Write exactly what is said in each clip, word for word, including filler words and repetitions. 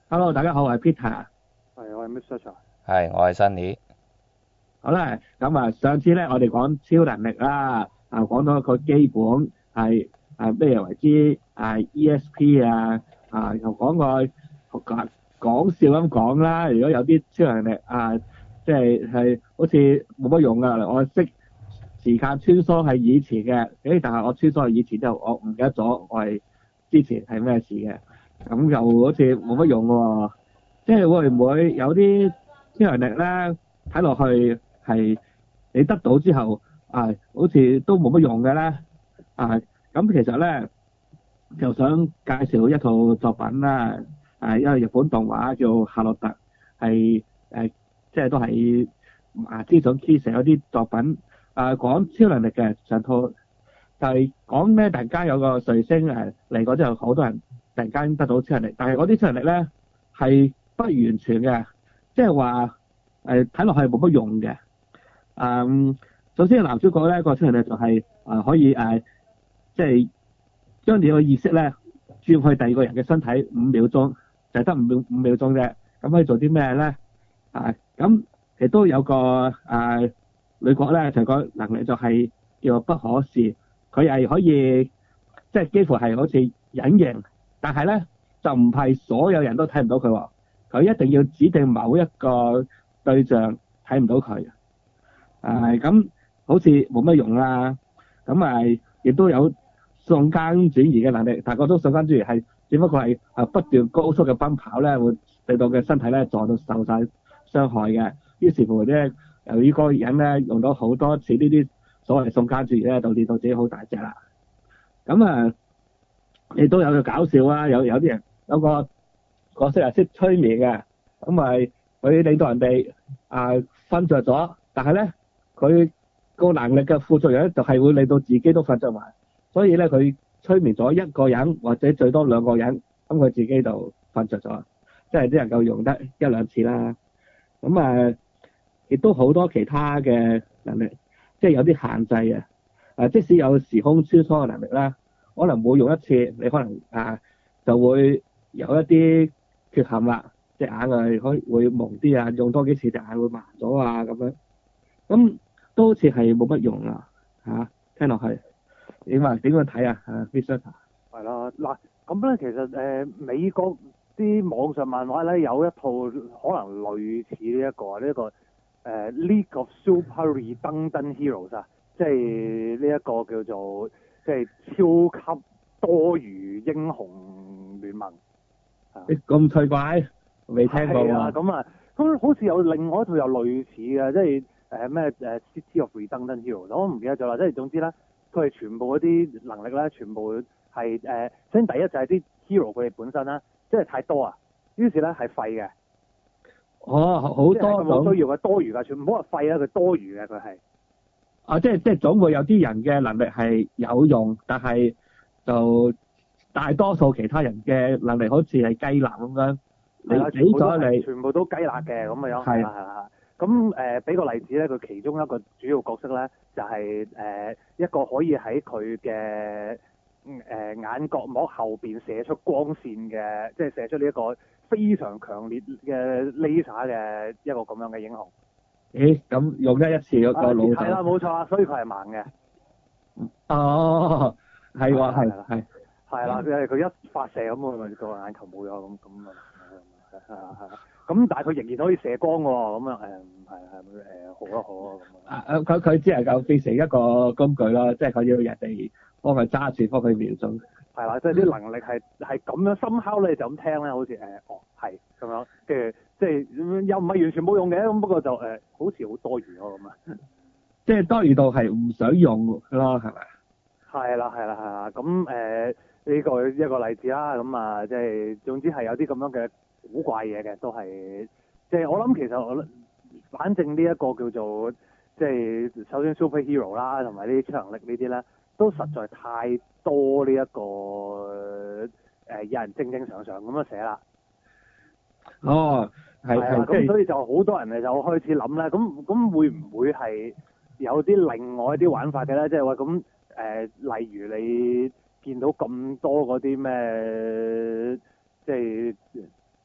Hello，大家好，我係 Peter。 係，我係 Mister Chan。 係，我係 Sunny。 好啦，咁啊，上次咧我哋講超能力啦，啊講到一個基本係啊咩為之啊 E S P 啊，啊又講個講講笑咁講啦。如果有啲超能力啊，即係係好似冇乜用噶，我識時間穿梭係以前嘅，誒但係我穿梭係以前之後，我唔記得咗我係之前係咩事嘅，咁又好似冇乜用喎。即係會唔會有啲超能力咧？睇落去係你得到之後啊，好似都冇乜用嘅咧啊！咁其實咧就想介紹一套作品啦，啊，因為日本動畫叫《夏洛特》，係誒即係都係啊資準之成嗰啲作品啊，講超能力嘅上套就係講咧，突然間有個彗星誒嚟過之後，好多人突然間得到超能力，但係嗰啲超能力咧係不完全嘅，即係話誒睇落去冇乜用嘅。誒，首先男主角咧個超能力就係誒可以誒，即係將你個意識咧轉去第二個人嘅身體五秒鐘，就係得五秒五秒鐘啫。咁可以做啲咩咧？啊，咁亦都有個誒女角咧，就個能力就係叫不可視，佢係可以即係幾乎係好似隱形，但係咧就唔係所有人都睇唔到佢喎。佢一定要指定某一個對象睇唔到佢。誒咁好似冇乜用啦。咁誒亦都有瞬間轉移嘅能力，但係嗰種瞬間轉移係只不過係誒不斷高速嘅奔跑咧，會令到嘅身體咧撞到受晒傷害嘅。於是乎咧，由於嗰個人咧用咗好多次呢啲所謂瞬間轉移咧，導致到自己好大隻啦。咁啊，亦都有個搞笑啦，有有啲人有個角色係識催眠嘅，咁咪佢令到人哋啊瞓着咗，但係咧佢個能力嘅副作用咧就係會令到自己都瞓着埋，所以咧佢催眠咗一個人或者最多兩個人，咁佢自己就瞓着咗，即係只能夠用得一兩次啦。咁啊，亦都好多其他嘅能力，即係有啲限制嘅。啊，即使有時空穿梭嘅能力啦，可能每用一次，你可能啊就會有一啲缺陷啦，隻眼係可以會蒙啲啊，用多幾次隻眼會盲咗啊咁樣，咁都好似係冇乜用啊嚇，聽落去點啊點樣睇啊啊 Visa？ 係啦，嗱咁咧，其實誒、呃、美國啲網上漫畫咧有一套可能類似呢、這、一個呢一、這個誒、呃、League of Super Redundant Heroes 啊，即係呢一個叫做即係超級多餘英雄聯盟啊。 咁趣怪，未聽過係啊， 喎。 咁啊，咁好似有另外一套又類似嘅，即係誒咩誒 City of Redundant Heroes，我唔記得咗啦。即係總之咧，佢係全部嗰啲能力咧，全部係誒，首、呃、先第一就係啲 hero 佢哋本身啦，即係太多啊，於是咧係廢嘅。 哦，好多即係佢冇種需要嘅多餘嘅，全部唔好話廢啦，佢多餘嘅佢係。 啊，即係即係總會有啲人嘅能力係有用，但係就大多數其他人嘅能力好似係雞肋咁樣。你係啦， 俾全部都咗你係全部都雞肋嘅咁嘅樣。 係係啦係啦。咁誒俾個例子咧，佢其中一個主要角色咧，就係、是、誒、呃、一個可以喺佢嘅誒眼角膜後邊射出光線嘅，即係射出呢一個非常強烈嘅 laser 嘅一個咁樣嘅英雄。 咦，咁用得一次嗰個腦係啦， 就冇錯啊，所以佢係盲嘅。 哦，係喎，係係係係啦，因為佢一發射咁，佢咪個眼球冇咗咁咁啊，係啊係啊，咁但係佢仍然可以射光喎，咁啊誒係係誒好啊好啊咁啊。 啊啊！佢佢只能夠變成一個工具咯，即係佢要人哋幫佢揸住，幫佢瞄準。 係啦，即係啲能力係係咁樣深敲咧，就咁聽咧，好似誒、呃、哦係咁樣，跟住即係又唔係完全冇用嘅，咁不過就誒、呃、好似好多餘咯咁啊。 即係多餘到係唔想用咯，係咪？ 係啦係啦係啦，咁誒呢個一個例子啦，咁啊即係總之係有啲咁樣嘅古怪嘢嘅，都係即係我諗其實我反正呢一個叫做即係首先 superhero 啦，同埋呢啲超能力呢啲咧，都實在太多呢、這、一個誒、呃、有人正正常常咁樣寫啦。 哦，係係啊， 係，即係咁所以就好多人誒就開始諗咧，咁咁會唔會係有啲另外一啲玩法嘅咧？即係話咁誒，例如你見到咁多嗰啲咩，即係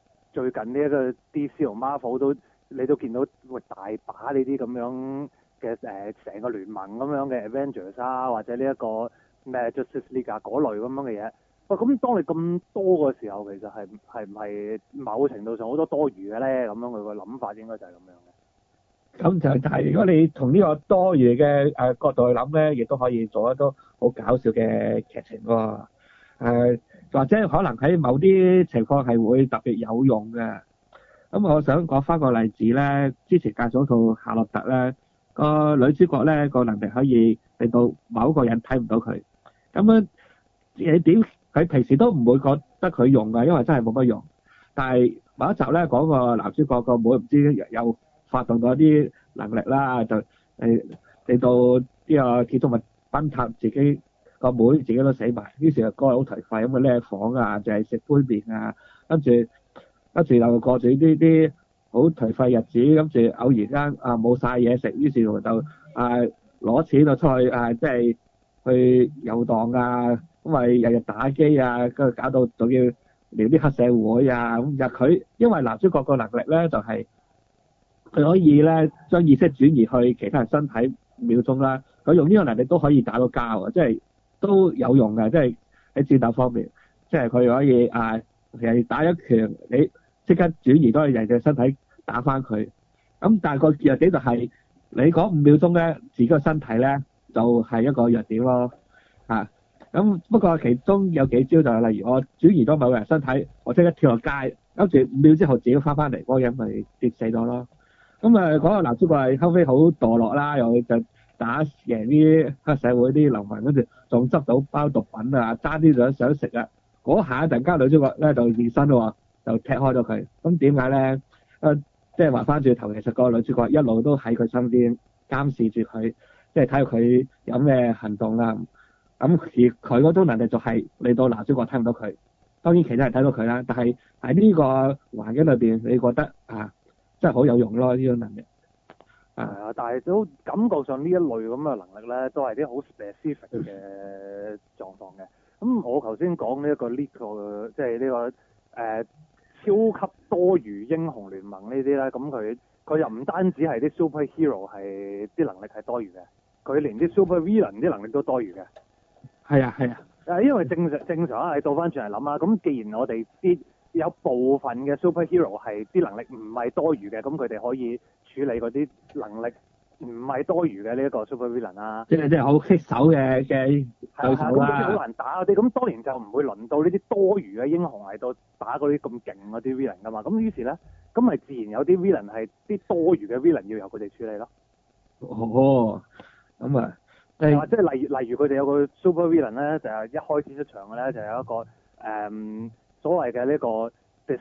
最近呢一個 D C 同 Marvel 都你都見到喂大把呢啲咁樣嘅誒成個聯盟咁樣嘅 Avengers 啊，或者呢一個咩 Justice League 啊嗰類咁樣嘅嘢。喂，咁當你咁多嘅時候，其實係係唔係某程度上好多多餘嘅咧？咁樣佢個諗法應該就係咁樣嘅。 咁就但係如果你從呢個多餘嘅誒角度去諗咧，亦都可以做一啲好搞笑嘅劇情喎。誒或者可能喺某啲情況係會特別有用嘅。咁我想講翻個例子咧，之前介紹嗰套夏洛特咧，個女主角咧個能力可以令到某個人睇唔到佢。咁樣你點？佢平時都唔會覺得佢用㗎，因為真係冇乜用。但係某一集咧講個男主角個妹唔知又發動咗啲能力啦，就誒令到呢個鐵通物崩塌，自己個妹自己都死埋。於是就個好頹廢咁嘅匿房啊，就係食杯麵啊，跟住跟住又過住呢啲好頹廢日子，跟住偶然間啊冇晒嘢食，於是就啊攞錢就出去啊即係去遊蕩啊，因為日日打機啊，跟住搞到仲要撩啲黑社會啊咁。就佢因為男主角個能力咧就係、是。佢可以咧將意識轉移去其他人身體五秒鐘啦。佢用呢個能力都可以打到交啊，即係都有用嘅。即係喺戰鬥方面，即係佢可以啊，其實打一拳你即刻轉移到人嘅身體打翻佢。咁但係個弱點就係你嗰五秒鐘咧，自己個身體咧就係一個弱點咯。嚇咁不過其中有幾招就係例如我轉移咗某個人身體，我即刻跳落街，跟住五秒之後自己翻翻嚟，嗰個人咪跌死咗咯。咁啊，嗰個男主角係後尾好墮落啦，又就打贏啲黑社會啲流民，跟住仲執到包毒品啊，爭啲想想食啊！嗰下突然間女主角咧就現身喎，就踢開咗佢。咁點解咧？誒，即係話翻轉頭，其實個女主角一路都喺佢身邊監視住佢，即係睇下佢有咩行動啦。咁而佢嗰種能力就係令到男主角睇唔到佢。當然其他人睇到佢啦，但係喺呢個環境裏邊，你覺得啊？真係好有用咯！呢種能力係啊，但係都感覺上呢一類咁嘅能力咧，都係啲好 specific 嘅狀況嘅。咁我頭先講呢一個呢個即係呢個誒、呃、超級多餘英雄聯盟呢啲咧，咁佢佢又唔單止係啲 superhero 係啲能力係多餘嘅，佢連啲 supervillain 啲能力都多餘嘅。 係啊係啊， 誒，因為正常正常啊，你倒翻轉嚟諗啊，咁既然我哋啲有部分嘅 superhero 係啲能力唔係多餘嘅，咁佢哋可以處理嗰啲能力唔係多餘嘅呢一個 supervillain 啦。即係即係好棘手嘅嘅對手啦。咁好難打嗰啲，咁當然就唔會輪到呢啲多餘嘅英雄嚟到打嗰啲咁勁嗰啲 villain 噶嘛。咁於是咧，咁咪自然有啲 villain 係啲多餘嘅 villain 要由佢哋處理咯。 哦，咁啊， 即係例如例如佢哋有個 supervillain 咧，就係一開始出場嘅咧，就有一個誒。嗯所謂嘅呢個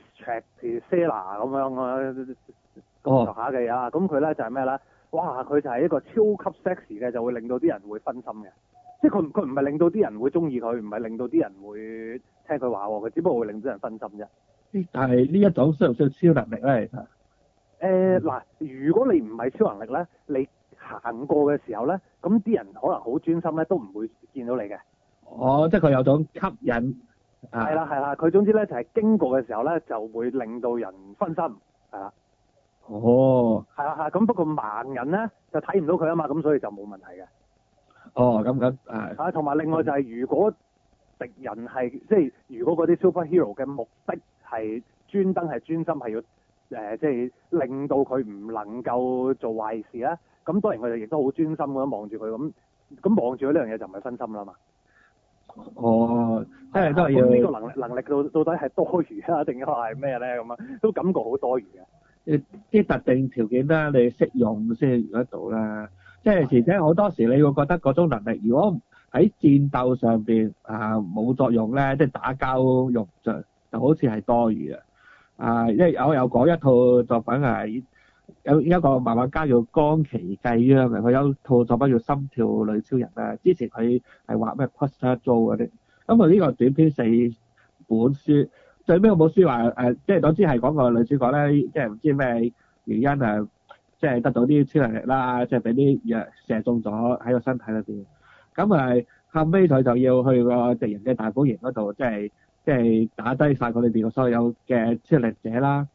distractella 咁樣啊，咁上下嘅嘢啊，咁佢咧就係咩咧？哇！佢就係一個超級 sexy 嘅，就會令到啲人會分心嘅。即係佢佢唔係令到啲人會中意佢，唔係令到啲人會聽佢話喎，佢只不過會令到人分心啫。但係呢一種需唔需要超能力咧？其實誒嗱，如果你唔係超能力咧，你行過嘅時候咧，咁啲人可能好專心咧，都唔會見到你嘅。哦，即係佢有種吸引。係啦係啦，佢總之咧就係、是、經過嘅時候咧就會令到人分心，係啦。哦。係啦係，咁不過盲人咧就睇唔到佢啊嘛，咁所以就冇問題嘅。哦，咁咁誒。啊，同埋另外就係、是、如果敵人係即係如果嗰啲 superhero 嘅目的係專登係專心係要誒、呃、即係令到佢唔能夠做壞事咧，咁當然佢哋亦都好專心咁樣望住佢，咁咁望住佢呢樣嘢就唔係分心啦嘛。哦，即係都係要呢個能力能力到到底係多餘啊，定係咩咧？咁啊，都感覺好多餘嘅。啲特定條件啦，你識用先用得到啦。即係而且好多時你會覺得嗰種能力，如果喺戰鬥上邊啊冇作用咧，即係打交用就就好似係多餘嘅。啊，因為我有講一套作品係有一個漫畫家叫岡崎繼央嘅，佢有套作品叫《心跳女超人》啊。之前佢係畫咩 Cluster Joe 嗰啲，咁佢呢個短篇四本書，最尾嗰本書話誒，即係總之係講個女主角咧，即係唔知咩原因啊，即係得到啲超能力啦，即係俾啲藥射中咗喺個身體裏邊。咁誒後尾佢就要去個敵人嘅大本營嗰度，即係即係打低晒佢裏邊嘅所有嘅超能力者啦。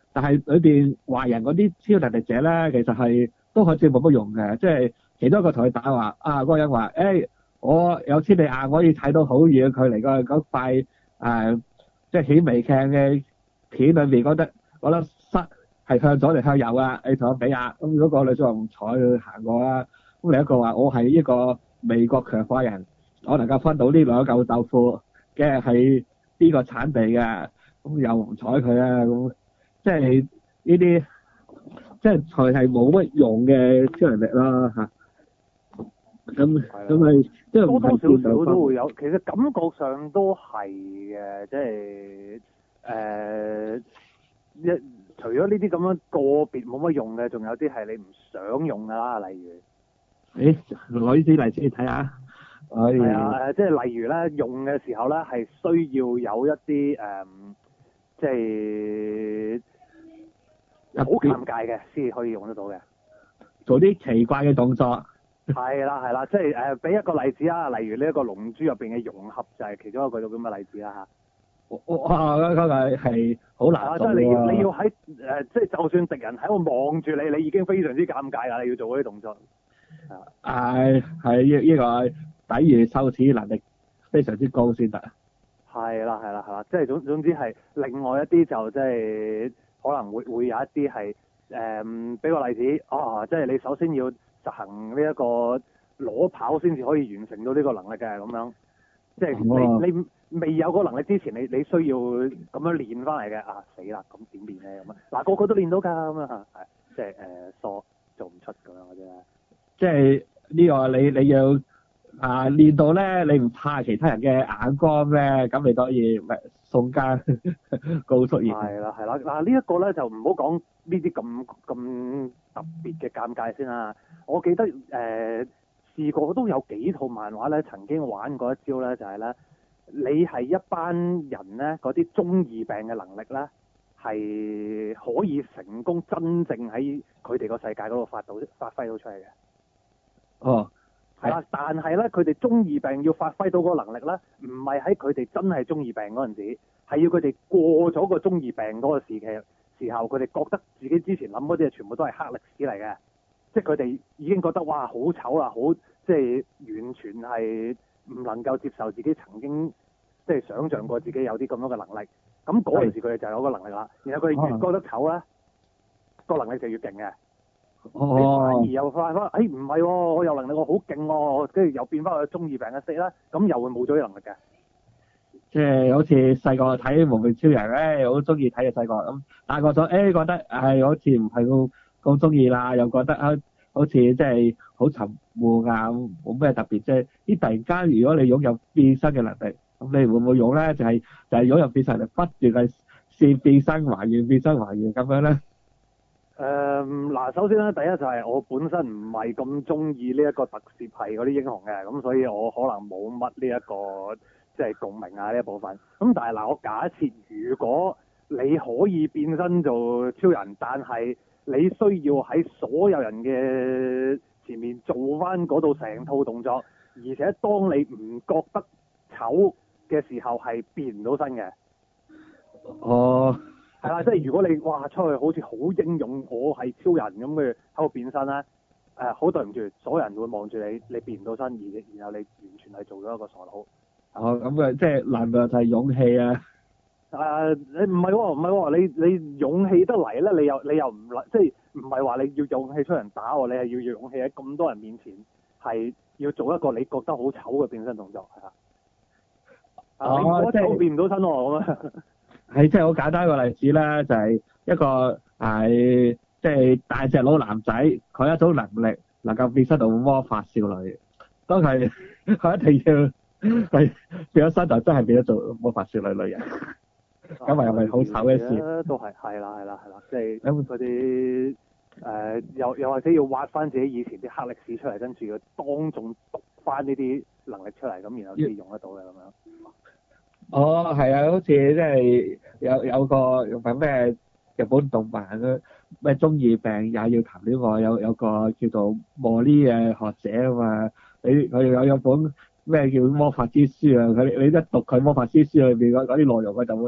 但係裏邊壞人嗰啲超能力者咧，其實係都好似冇乜用嘅，即係其中一個同佢打話啊，嗰個人話誒、欸，我有千里眼，我可以睇到好遠距離個嗰塊誒，即係顯微鏡嘅片裏面嗰得嗰粒塞係向左定向右啊？你同我比下，咁嗰個女仔話唔睬佢行過啦。咁另一個話我係一個美國強化人，我能夠分到呢兩嚿豆腐嘅係呢個產地嘅，咁又唔睬佢啊，咁即係呢啲即係佢係冇乜用嘅超能力啦嚇。咁咁係即係多多少少都會有，其實感覺上都係嘅，即係誒一除咗呢啲咁樣個別冇乜用嘅，仲有啲係你唔想用㗎啦，例如誒攞呢啲例子你睇下。 係啊誒，即係例如咧用嘅時候咧係需要有一啲誒、嗯，即係好尷尬嘅先可以用得到嘅， 做啲奇怪嘅動作。 係啦係啦，即係誒俾一個例子啊，例如呢一個龍珠入邊嘅融合就係其中一個咁嘅例子啦嚇。 哇！嗰、嗰個係好難做、啊、 即係你要你要喺誒、呃，即係就算敵人喺度望住你，你已經非常之尷尬啦！你要做嗰啲動作。 係係呢呢個抵禦羞恥能力非常之高先得。係啦係啦係啦，即係總總之係另外一啲就即係可能會會有一啲係誒，俾、呃、個例子啊，即係你首先要實行呢一個裸跑先至可以完成到呢個能力嘅咁樣，即係你、哦、你未有個能力之前，你你需要咁樣練翻嚟嘅啊，死啦！咁點練咧咁啊？嗱，個個都練到㗎咁啊，係即係誒疏做唔出咁樣嘅啫。即係呢個你你要啊練到咧，你唔怕其他人嘅眼光咧，咁你當然咪送間高速熱。 係啦係啦，嗱呢一個咧就唔好講呢啲咁咁特別嘅尷尬先啦。我記得誒、呃、試過都有幾套漫畫咧，曾經玩過一招咧，就係、是、咧，你係一班人咧，嗰啲中二病嘅能力咧，係可以成功真正喺佢哋個世界嗰度發到發揮到出嚟嘅。 哦， 係啦，但係咧，佢哋中二病要發揮到嗰個能力咧，唔係喺佢哋真係中二病嗰陣時，係要佢哋過咗個中二病嗰個時期時候，佢哋覺得自己之前諗嗰啲嘢全部都係黑歷史嚟嘅，即係佢哋已經覺得哇好醜啦，好即係完全係唔能夠接受自己曾經即係想像過自己有啲咁樣嘅能力，咁嗰陣時佢哋就有個能力啦。然後佢哋越覺得醜咧，個能力就越勁嘅。 哦， 你反而又發翻，誒唔係喎，我有能力，我好勁喎，跟住又變翻去中二病嘅色啦，咁又會冇咗啲能力嘅。 即係好似細個睇幪面超人咧，好中意睇嘅細個咁，大個咗誒覺得係、哎、好似唔係咁咁中意啦，又覺得啊好似即係好沉悶啊，冇咩特別啫。啲突然間如果你擁有變身嘅能力，咁你會唔會用咧？就係、是、就係、是、擁有變身能力，不斷係試變身還原、變身還原咁樣咧。 誒嗱、呃，首先咧，第一就係我本身唔係咁中意呢一個特攝系嗰啲英雄嘅，咁所以我可能冇乜呢一個即係共鳴啊呢一部分。咁但係嗱，我假設如果你可以變身做超人，但係你需要喺所有人嘅前面做翻嗰度成套動作，而且當你唔覺得醜嘅時候係變唔到身嘅。 哦。 係啦，即係如果你哇出去好似好英勇，我係超人咁嘅喺度變身咧，誒、呃、好對唔住，所有人會望住你，你變唔到身，而然後你完全係做咗一個傻佬。 哦，咁嘅即係能量就係勇氣啊！ 誒、呃，你唔係喎，唔係喎，你你勇氣得嚟咧，你又你又唔即係唔係話你要勇氣出人打喎，你係要勇氣喺咁多人面前係要做一個你覺得好醜嘅變身動作，係啊。 哦， 你嗰即係變唔到身喎咁啊！ 係即係好簡單一個例子啦，就係、是、一個係即係大隻佬男仔，佢有一種能力能夠變身到魔法少女，當係佢一定要係變咗身就真係變咗做魔法少女女人，咁咪係咪好醜嘅事？ 都係係啦係啦係啦，即係咁嗰啲誒又又或者要挖翻自己以前啲黑歷史出嚟，跟住要當眾讀翻呢啲能力出嚟，咁然後先用得到嘅咁樣。 哦，係啊，好似即係有有個用緊咩日本動漫啊，咩中二病也要談戀愛，有有個叫做莫莉嘅學者啊嘛，你佢有有本咩叫魔法之書啊，佢你一讀佢魔法之書裏邊嗰嗰啲內容，佢就會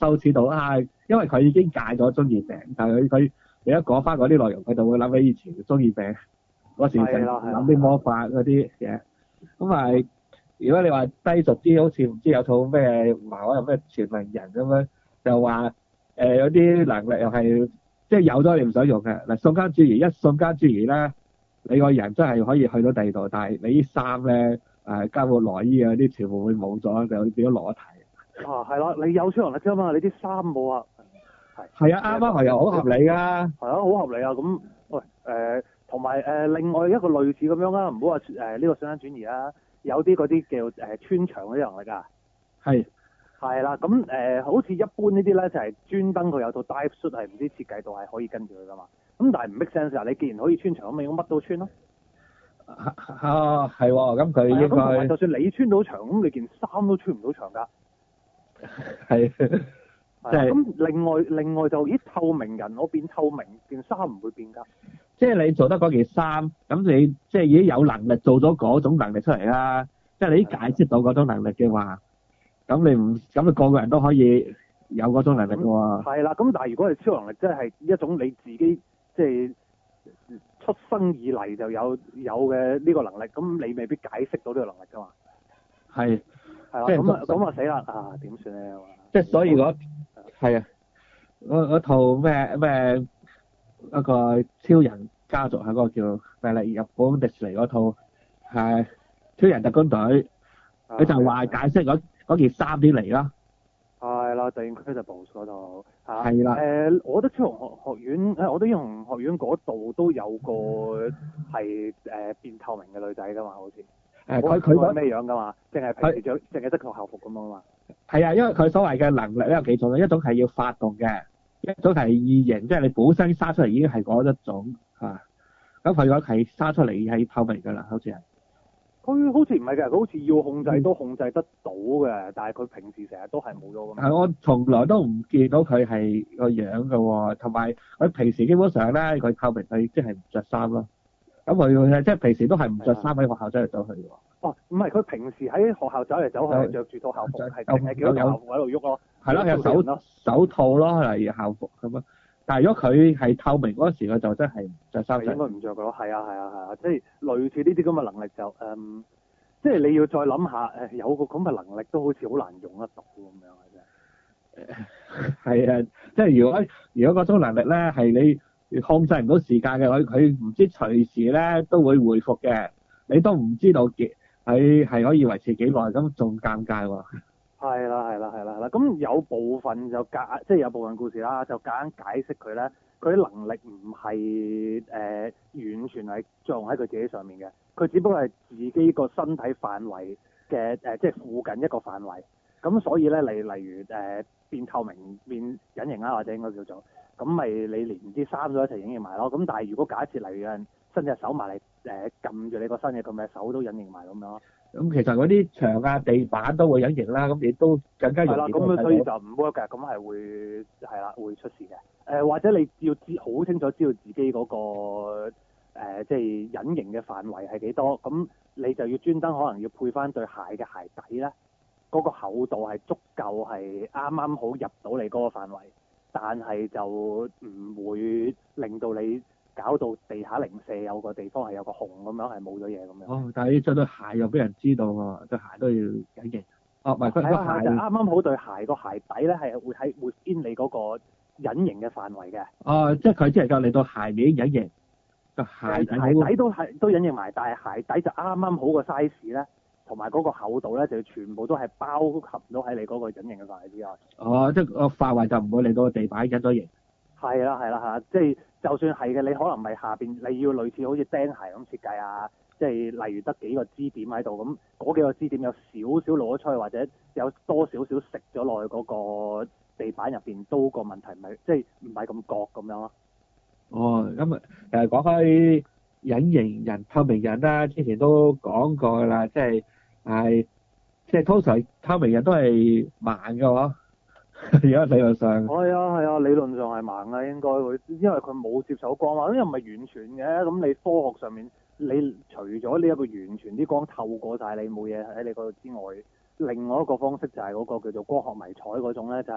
羞恥到啊，因為佢已經戒咗中二病，但係佢佢而家講翻嗰啲內容，佢就會諗起以前中二病嗰時成日諗啲魔法嗰啲嘢。咁咪如果你話低俗啲，好似唔知有套咩話有咩全能人咁樣，就話誒、呃、有啲能力又係即係有咗你唔想用嘅嗱，瞬間轉移一瞬間轉移咧，你個人真係可以去到第二度，但係你啲衫咧誒加個內衣啊啲全部會冇咗，就變咗裸體。 啊，係啦，你有超能力啫嘛，你啲衫冇啊。係。 係啊，啱啱係又好合理㗎。係啊，好合理啊。咁喂誒，同埋誒另外一個類似咁樣啦，唔好話誒呢個瞬間轉移啊，有啲嗰啲叫誒、呃、穿牆嗰啲能力啊。係。係啦，咁誒、呃、好似一般呢啲咧就係專登佢有套 dive suit 係唔知設計到係可以跟住佢㗎嘛。咁但係唔 make sense 啊！你既然可以穿牆，咁咪應該乜都穿咯。 啊，係喎，咁佢應該就算你穿到牆，咁你件衫都穿唔到牆㗎。 係，即係咁另外另外就咦透明人我變透明，件衫唔會變㗎。 即係你做得嗰件衫，咁你即係已經有能力做咗嗰種能力出嚟啦。即係你已經解釋到嗰種能力嘅話，咁你唔咁你個個人都可以有嗰種能力㗎喎。 係啦，咁但係如果係超能力，即係一種你自己即係出生以嚟就有有嘅呢個能力，咁你未必解釋到呢個能力㗎嘛。係。係啦，咁啊咁啊死啦啊點算咧？ 即係所以嗰係啊，嗰嗰套咩咩一個超人家族係嗰個叫咩嚟？日本迪士尼嗰套係超人特工隊，佢就話解釋嗰嗰件衫點嚟啦。係啦，就 Incredibles 嗰度嚇。係啦。誒，我覺得超人學學院誒，我覺得英雄學院嗰度都有個係誒變透明嘅女仔㗎嘛，好似。誒佢佢嗰咩樣㗎嘛？淨係平時著，淨係得套校服咁樣嘛？係啊，因為佢所謂嘅能力咧有幾種咧，一種係要發動嘅，一種係異形，即係你本身生出嚟已經係嗰一種嚇。咁佢嗰係生出嚟係透明㗎啦，好似係。佢好似唔係㗎，佢好似要控制都控制得到嘅，但係佢平時成日都係冇咗咁。係我從來都唔見到佢係個樣㗎喎，同埋佢平時基本上咧佢透明，佢即係唔着衫咯。咁佢即係平時都係唔着衫喺學校走嚟走去喎。哦，唔係佢平時喺學校走嚟走去，着住套校服，係淨係叫校服喺度喐咯。係咯，有手手套咯，例如校服咁樣。但係如果佢係透明嗰時，佢就真係唔着衫。應該唔着㗎咯。係啊，係啊，係啊，即係類似呢啲咁嘅能力就誒、嗯，即係你要再諗下誒，有個咁嘅能力都好似好難用得到咁樣嘅啫。係啊，即係如果如果嗰種能力咧係你控制唔到時間嘅，佢佢唔知隨時咧都會回復嘅，你都唔知道幾佢係可以維持幾耐，咁仲尷尬喎。係啦，係啦，係啦，係啦。咁有部分就夾，即係有部分故事啦，就夾硬解釋佢咧，佢啲能力唔係誒完全係作用喺佢自己上面嘅，佢只不過係自己個身體範圍嘅誒，即係附近一個範圍。咁所以咧，例例如誒、呃、變透明、變隱形啦，或者應該叫做，咁咪你連啲衫都一齊隱形埋咯。咁但係如果假設例如有人伸隻手埋嚟誒撳住你個身嘅，咁咪手都隱形埋咁樣咯。咁其實嗰啲牆啊、地板都會隱形啦，咁你都更加容易。係啦，咁所以就唔 work 嘅，咁係會係啦，會出事嘅。誒、呃、或者你要知好清楚知道自己嗰、那個、呃、即係隱形嘅範圍係幾多，咁你就要專登可能要配翻對鞋嘅鞋底咧。嗰個厚度係足夠係啱啱好入到你嗰個範圍，但係就唔會令到你搞到地下零舍有個地方係有個孔咁樣係冇咗嘢咁樣。哦，但係你著對鞋又俾人知道喎，對鞋都要隱形。哦，唔係，佢個鞋就啱啱好對鞋個鞋底咧係會喺會偏你嗰個隱形嘅範圍嘅。哦，即係佢只係夠你到鞋面隱形，個鞋底鞋底都係都隱形埋，但係鞋底就啱啱好個 size 咧。同埋嗰個厚度咧，就全部都係包含到喺你嗰個隱形嘅範圍之內。哦，即係個範圍就唔會令到個地板隱咗形。係啦，係啦，係啦，即係就算係嘅，你可能咪下邊你要類似好似釘鞋咁設計啊，即係例如得幾個支點喺度，咁嗰幾個支點有少少攞出去，或者有多少少食咗落去嗰個地板入邊，都個問題唔係即係唔係咁覺咁樣咯。哦，咁啊誒講開隱形人、透明人啦，之前都講過啦，即係。係，即係通常透明人都係盲嘅喎，而家理論上。係啊係啊，理論上係盲嘅應該會，因為佢冇接受光嘛，咁又唔係完全嘅。咁你科學上面，你除咗呢一個完全啲光透過晒你冇嘢喺你嗰度之外，另外一個方式就係嗰個叫做光學迷彩嗰種咧，就係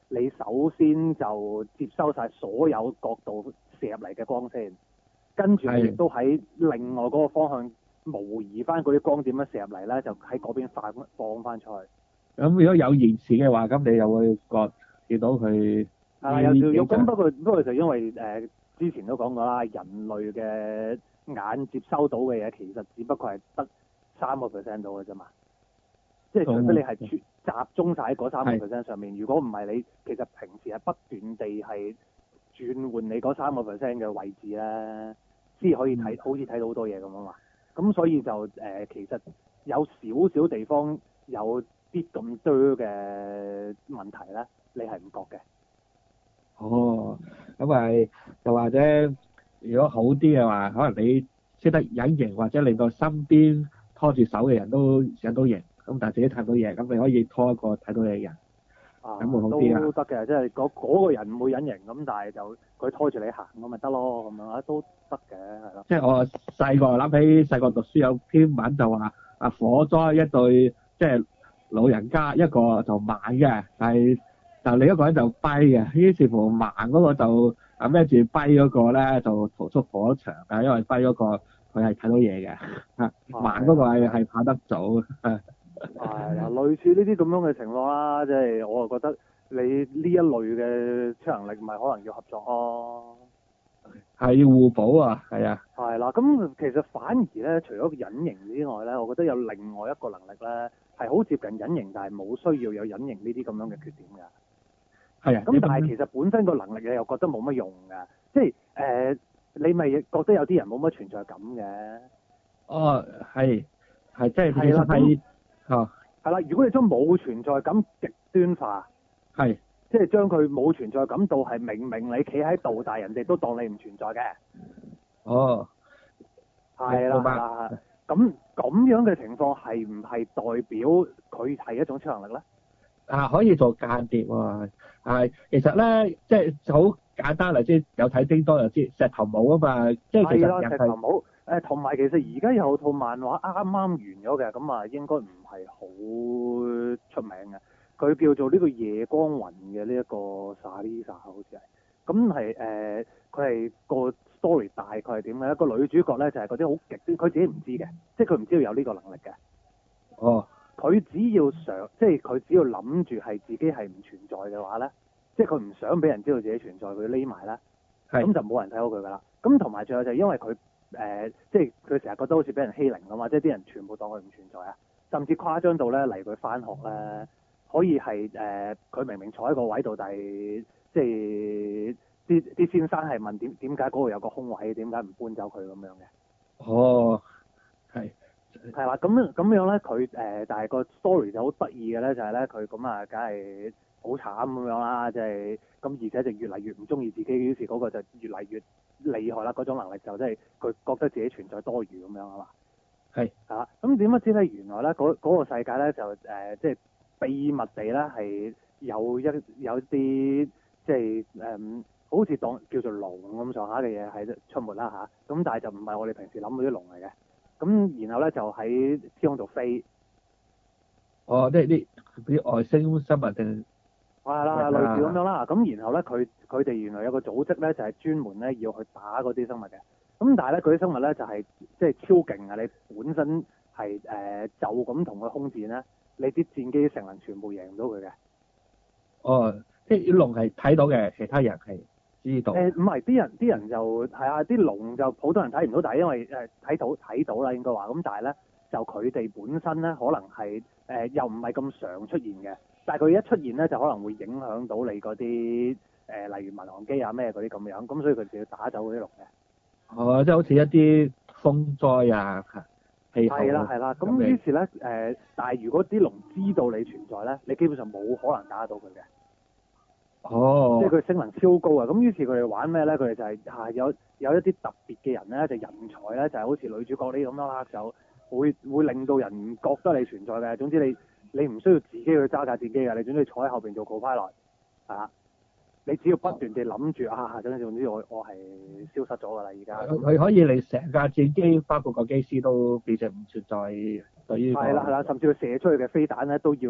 你首先就接收晒所有角度射入嚟嘅光先，跟住你亦都喺另外嗰個方向模擬翻嗰啲光點樣射入嚟咧，就喺嗰邊放放翻出去。 咁如果有延遲嘅話，咁你又會覺見到佢係有少少咁，不過不過就因為誒、呃、之前都講過啦，人類嘅眼接收到嘅嘢其實只不過係得三個 percent 到嘅啫嘛，即係除非你係集中晒喺嗰三個 percent 上面，如果唔係你其實平時係不斷地係轉換你嗰三個 percent 嘅位置咧，先可以睇、嗯、好似睇到好多嘢咁啊嘛。咁所以就誒、呃、其實有少少地方有啲咁多嘅問題咧，你係唔覺嘅。 哦，咁咪又或者如果好啲嘅話，可能你識得隱形，或者令到身邊拖住手嘅人都隱到形，咁但係自己睇唔到嘢，咁你可以拖一個睇到嘢嘅人，咁會好啲啊。 都得嘅，即係嗰嗰個人唔會隱形，咁但係就佢拖住你行咁咪得咯，咁樣啊都得嘅，係咯。 即係我細個諗起細個讀書有篇文就話啊火災一對即係老人家，一個就慢嘅，但係就另一個人就跛嘅，於是乎慢嗰個就啊孭住跛嗰個咧就逃出火場啊，因為跛嗰個佢係睇到嘢嘅，啊慢嗰個係係跑得早。 係啦，類似呢啲咁樣嘅情況啦，即係我就覺得你呢一類嘅超能力咪可能要合作咯。 係要互補啊，係啊。係啦，咁其實反而咧，除咗隱形之外咧，我覺得有另外一個能力咧，係好接近隱形，但係冇需要有隱形呢啲咁樣嘅缺點㗎。 係啊。 咁但係其實本身個能力你又覺得冇乜用㗎，即係誒、呃，你咪覺得有啲人冇乜存在感嘅。 哦，係係即係係啦， 係哦， 係啦，如果你將冇存在感極端化， 係。 即係將佢冇存在感到係明明你企喺度，但係人哋都當你唔存在嘅。 哦， 係啦，係啦，咁咁樣嘅情況係唔係代表佢係一種超能力咧？ 啊，可以做間諜喎。係，其實咧，即係好簡單嚟先，有睇叮當就知石頭帽啊嘛，即係其實石頭帽。誒，同埋其實而家有套漫畫啱啱完咗嘅，咁啊應該唔係好出名嘅。佢叫做呢個夜光雲嘅呢一個 Sarisa 好似係，咁係誒，佢係個 story 大概係點嘅？一個女主角咧就係嗰啲好極端，佢自己唔知嘅，即係佢唔知道有呢個能力嘅。 哦。 佢只要想，即係佢只要諗住係自己係唔存在嘅話咧，即係佢唔想俾人知道自己存在，佢匿埋咧，咁就冇人睇到佢噶啦。咁同埋最後就係因為佢誒、呃，即係佢成日覺得好似俾人欺凌咁嘛，即係啲人全部當佢唔存在啊，甚至誇張到咧嚟佢翻學咧。可以係誒，佢、呃、明明坐喺個位度，但係即係啲啲先生係問點點解嗰度有個空位，點解唔搬走佢咁樣嘅？ 哦，係係啦，咁咁樣咧，佢誒、呃，但係個 story 就好得意嘅咧，就係咧，佢咁啊，梗係好慘咁樣啦，即係咁，而且就越嚟越唔中意自己，於是嗰個就越嚟越厲害啦，嗰種能力就即係佢覺得自己存在多餘咁樣啊嘛。 係啊，咁點不知咧？原來咧嗰嗰個世界咧就誒、呃，即係。秘密地咧係有一有啲即係誒、嗯，好似當叫做龍咁上下嘅嘢喺出沒啦嚇，咁、啊、但係就唔係我哋平時諗嗰啲龍嚟嘅，咁然後咧就喺天空度飛。 哦，即係啲啲外星生物定係啦，類似咁樣啦，咁然後咧佢佢哋原來有個組織咧就係、是、專門咧要去打嗰啲生物嘅，咁但係咧嗰啲生物咧就係即係超勁啊！你本身係誒、呃、就咁同佢空戰咧。你啲戰機成能全部贏唔到佢嘅。 哦，即係啲龍係睇到嘅，其他人係知道。誒唔係，啲人啲人就係啊，啲龍就好多人睇唔到，但係因為誒睇到睇到啦，應該話咁，但係咧就佢哋本身咧可能係誒、呃、又唔係咁常出現嘅，但係佢一出現咧就可能會影響到你嗰啲誒例如民航機啊咩嗰啲咁樣，咁所以佢就要打走嗰啲龍嘅。 哦，即係好似一啲風災啊。 係啦係啦，咁於是咧誒、呃，但係如果啲龍知道你存在咧，你基本上冇可能打得到佢嘅。 哦。即係佢性能超高啊！咁於是佢哋玩咩咧？佢哋就係、是、嚇、啊、有有一啲特別嘅人咧，就是、人才咧，就係、是、好似女主角呢咁樣啦，就會會令到人唔覺得你存在嘅。總之你你唔需要自己去揸架戰機嘅，你總之坐喺後邊做 co-pilot 啊！你只要不斷地諗住啊，總之總之我我係消失咗㗎啦，而家佢可以令成架戰機包括個機師都變成唔存在。對於係啦係啦，甚至佢射出去嘅飛彈咧都要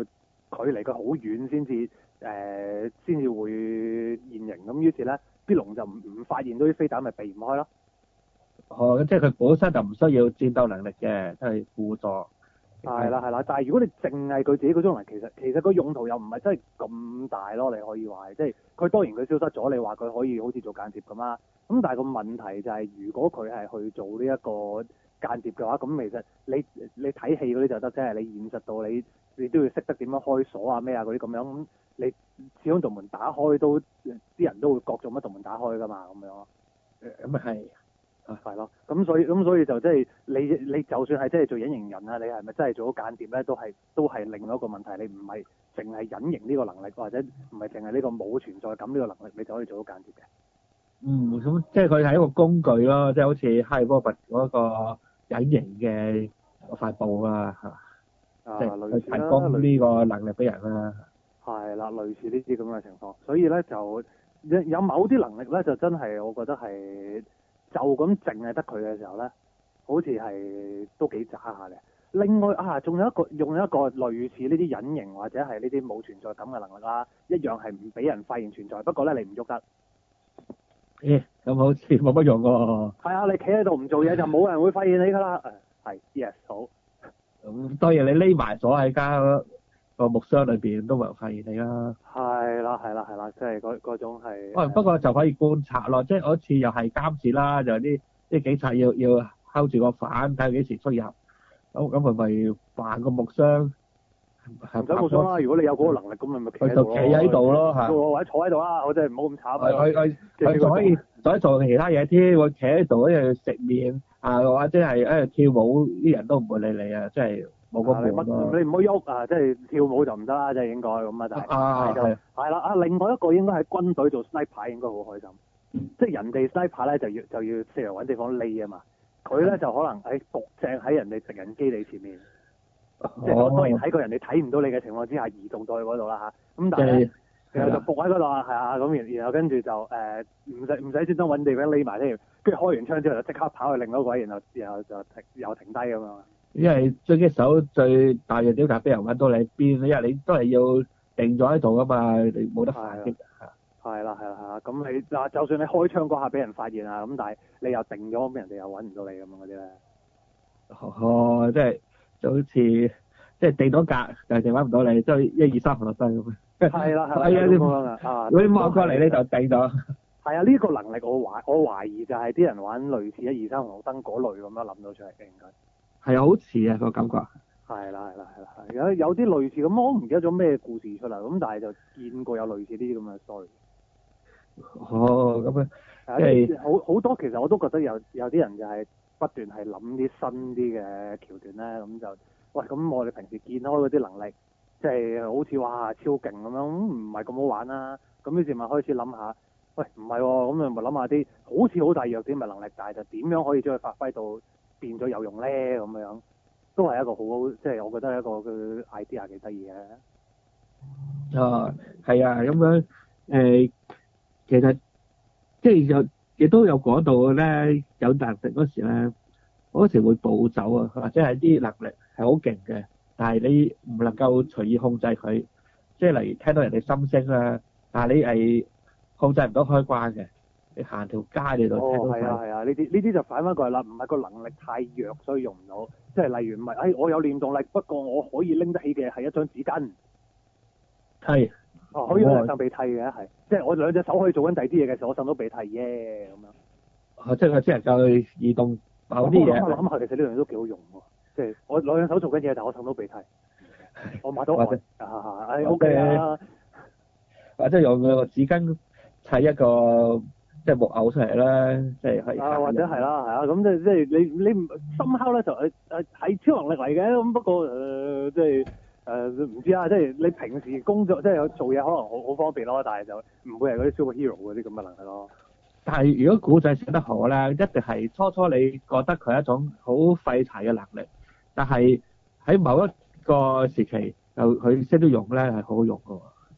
距離佢好遠先至誒先至會現形，咁於是咧啲龍就唔唔發現到啲飛彈，咪避唔開咯。 哦，即係佢本身就唔需要戰鬥能力嘅，即係輔助。 係啦係啦，但係如果你淨係佢自己嗰種能力，其實其實個用途又唔係真係咁大咯。你可以話係，即係佢當然佢消失咗，你話佢可以好似做間諜咁啦。咁但係個問題就係、是，如果佢係去做呢一個間諜嘅話，咁其實你你睇戲嗰啲就得啫，你現實到你你都要識得點樣開鎖啊咩啊嗰啲咁樣，咁你始終道門打開都啲人都會覺做乜道門打開㗎嘛，咁樣。 咁啊係。 係咯，咁所以咁所以就即係你你就算係真係做隱形人啊，你係咪真係做咗間諜咧？都係都係另外一個問題。你唔係淨係隱形呢個能力，或者唔係淨係呢個冇存在感呢個能力，你就可以做到間諜嘅。 嗯，咁即係佢係一個工具咯，即係好似哈利波特嗰個隱形嘅塊布啊，係嘛？ 啊， 即係類似佢提供呢個能力俾人啦。 係啦，類似呢啲咁嘅情況，所以咧就有有某啲能力咧，就真係我覺得係。就咁淨係得佢嘅時候咧，好似係都幾渣下嘅。另外啊，仲有一個用一個類似呢啲隱形或者係呢啲冇存在感嘅能力啦，一樣係唔俾人發現存在。不過咧，你唔喐得。 咦？咁好似冇乜用喎。 係啊，你企喺度唔做嘢就冇人會發現你㗎啦。誒，係 yes 好。 咁當然你匿埋咗喺間個木箱裏邊都冇人發現你啦。 係啦，係啦，係啦，即係嗰嗰種係。 哦，不過就可以觀察咯，即係好似又係監視啦，就啲啲警察要要睺住個犯睇佢幾時出入，咁咁佢咪扮個木箱， 唔使木箱啦，如果你有嗰個能力，咁你咪企喺度咯。 佢就企喺度咯，嚇。 或者坐喺度啦，我真係唔好咁慘。 佢佢佢仲可以仲可以做其他嘢添，我企喺度喺度食麵啊，或者係喺度跳舞，啲人都唔會理你啊，即係。冇咁悶咯， 你唔好喐啊！即係跳舞就唔得啦，即係應該咁啊，但係啊係係啦啊！另外一個應該喺軍隊做 sniper 應該好開心，即係人哋 sniper 咧就要就要四圍揾地方匿啊嘛，佢咧就可能喺伏正喺人哋敵人基地前面，即係我當然喺個人哋睇唔到你嘅情況之下移動到去嗰度啦嚇，咁但係咧然後就伏喺嗰度啊，係啊咁然然後跟住就誒唔使唔使專登揾地方匿埋添，跟住開完槍之後就即刻跑去另一個位，然後然後就停又停低咁樣。 因為狙擊手最大嘅點解俾人揾到你邊？因為你都係要定咗喺度噶嘛，你冇得反擊。 係啦係啦係啦，咁你嗱就算你開槍嗰下俾人發現啊，咁但係你又定咗，咁人哋又揾唔到你咁樣嗰啲咧。哦， 即係就好似即係定咗格，人哋揾唔到你，即係一二三紅綠燈咁。 係啦係啦，咁樣啊啊！ 你望過嚟你就定咗。 係啊，呢個能力我懷我懷疑就係啲人玩類似一二三紅綠燈嗰類咁樣諗到出嚟嘅應該。 係啊，好似啊個感覺。 係啦係啦係啦係，有有啲類似咁，我唔記得咗咩故事出嚟，咁但係就見過有類似呢啲咁嘅 story。 哦，咁啊，即係好好多，其實我都覺得有有啲人就係不斷係諗啲新啲嘅橋段咧，咁就喂咁我哋平時見開嗰啲能力，即係好似哇超勁咁樣，咁唔係咁好玩啦。咁於是咪開始諗下，喂唔係喎，咁你咪諗下啲好似好大弱點嘅能力，但係就點樣可以將佢發揮到變咗有用咧？咁樣都係一個好，即係我覺得係一個嘅 idea 幾得意嘅。 啊，係啊，咁樣誒，其實即係有亦都有講到咧，有能力嗰時咧，嗰時會暴走啊，或者係啲能力係好勁嘅，但係你唔能夠隨意控制佢，即係例如聽到人哋心聲啦，但係你係控制唔到開關嘅。你行條街你度聽到哦，係啊係啊，呢啲呢啲就反翻過嚟啦，唔係個能力太弱，所以用唔到。即係例如唔係，誒我有念動力，不過我可以拎得起嘅係一張紙巾。 係。 哦，可以攞嚟擤鼻涕嘅係，即係我兩隻手可以做緊第二啲嘢嘅時候，我擤到鼻涕耶咁樣。 哦，即係佢只能夠去移動某啲嘢。 我諗下，其實呢樣嘢都幾好用喎，即係我兩隻手做緊嘢，但係我擤到鼻涕，我抹到汗啊，誒 OK 啊。 或者用個紙巾砌一個即係木偶出嚟啦，即係係。 啊，或者係啦，係啊，咁即係即係你你深刻咧就誒誒係超能力嚟嘅，咁不過誒即係誒唔知啊，即係你平時工作即係有做嘢可能好好方便咯，但係就唔會係嗰啲 superhero 嗰啲咁嘅能力咯。 但係如果古仔寫得好咧，一定係初初你覺得佢係一種好廢柴嘅能力，但係喺某一個時期又佢識得用咧係好好用㗎喎。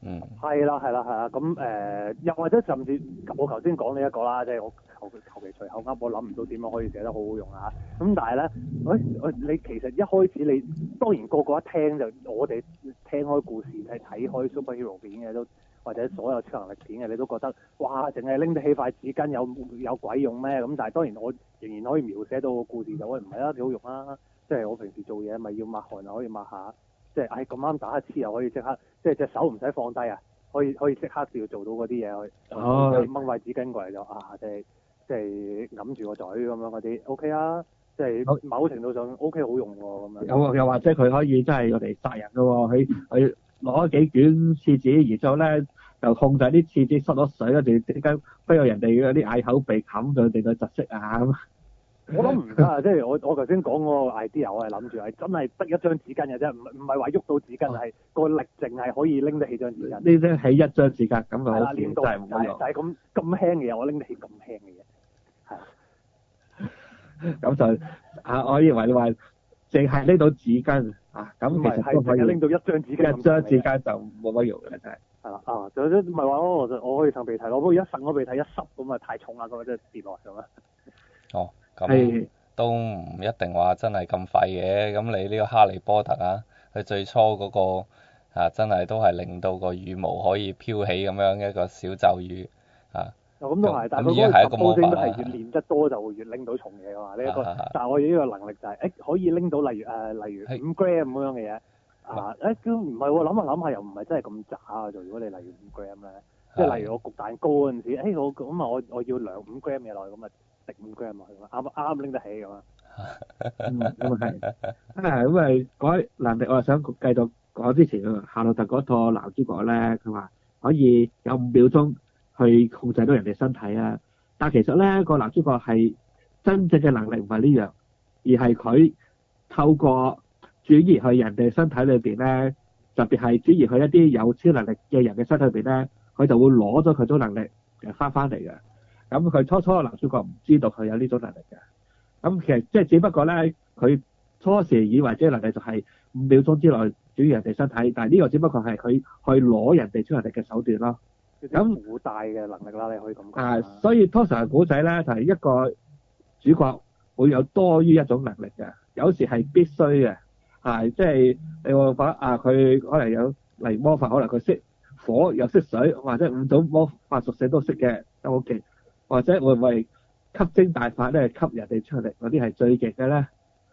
嗯， 係啦係啦係啦，咁誒、呃、又或者甚至我頭先講呢一個啦，即係我求求其隨口噏，我諗唔到點樣可以寫得好好用啊！咁但係咧，喂、哎、喂，你其實一開始你當然個個一聽就我哋聽開故事係睇開 superhero 片嘅都，或者所有超能力片嘅，你都覺得哇，淨係拎得起塊紙巾有有鬼用咩？咁但係當然我仍然可以描寫到個故事就喂唔係啊，幾好用啊！即係我平時做嘢咪要抹汗啊，可以抹下。即係唉咁啱打一次又可以即刻，即係隻手唔使放低啊，可以可以即刻就要做到嗰啲嘢去， 哦掹塊紙巾過嚟就啊，即係即係揞住個嘴咁樣嗰啲 OK 啊，即係某程度上 OK 好用喎咁樣。 又又或者佢可以真係我哋殺人嘅喎，佢佢攞幾卷廁紙，然之後咧就控制啲廁紙塞咗水，跟住即刻飛到人哋嗰啲嗌口鼻冚咗佢哋個窒息啊咁。 我諗唔得啊！即係我我頭先講嗰個 idea，我係諗住係真係得一張紙巾嘅啫，唔唔係話喐到紙巾，係個力淨係可以拎得起張紙巾。呢啲係一張紙巾咁啊，好似練到真係唔好用。 就係咁咁輕嘅嘢，我拎得起咁輕嘅嘢，係啊。 咁就啊，我以為你話淨係拎到紙巾啊，咁其實都可以拎到一張紙巾。 一張紙巾就冇乜用嘅真係。 係啦，啊，就唔係話我我可以擤鼻涕咯，不過一擤個鼻涕一濕咁啊太重啦，咁啊真係跌落咁啊。 哦，咁都唔一定話真係咁廢嘅。咁你呢個哈利波特啊，佢最初嗰個啊真係都係令到個羽毛可以飄起咁樣一個小咒語啊。 咁都係，但係佢嗰個魔法都係越練得多就會越拎到重嘢㗎嘛。呢一個，但係我呢個能力就係誒可以拎到例如誒例如五 gram 咁樣嘅嘢啊，誒都唔係喎，諗下諗下又唔係真係咁渣啊！就如果你例如五 gram 咧，即係例如我焗蛋糕嗰陣時，誒我咁啊我我要量五 gram 嘢落去咁啊。滴五 gram 落去啱啱拎得起咁啊！ 嗯，咁啊係，啊咁啊嗰能力我係想繼續講之前啊，夏洛特嗰個男主角咧，佢話可以有五秒鐘去控制到人哋身體啊，但其實咧個男主角係真正嘅能力唔係呢樣，而係佢透過轉移去人哋身體裏邊咧，特別係轉移去一啲有超能力嘅人嘅身體裏邊咧，佢就會攞咗佢種能力誒翻翻嚟嘅。咁佢初初個男主角唔知道佢有呢種能力嘅，咁其實即係只不過咧，佢初時以為自己能力就係五秒鐘之內轉移人哋身體，但係呢個只不過係佢去攞人哋超能力嘅手段咯。咁附帶嘅能力啦，你可以咁講。 啊，所以通常古仔咧就係一個主角會有多於一種能力嘅，有時係必須嘅，係即係你會覺得啊，佢可能有例如魔法，可能佢識火又識水，或者五種魔法屬性都識嘅都 OK。或者會唔會吸精大法咧，吸人哋出嚟嗰啲係最勁嘅咧？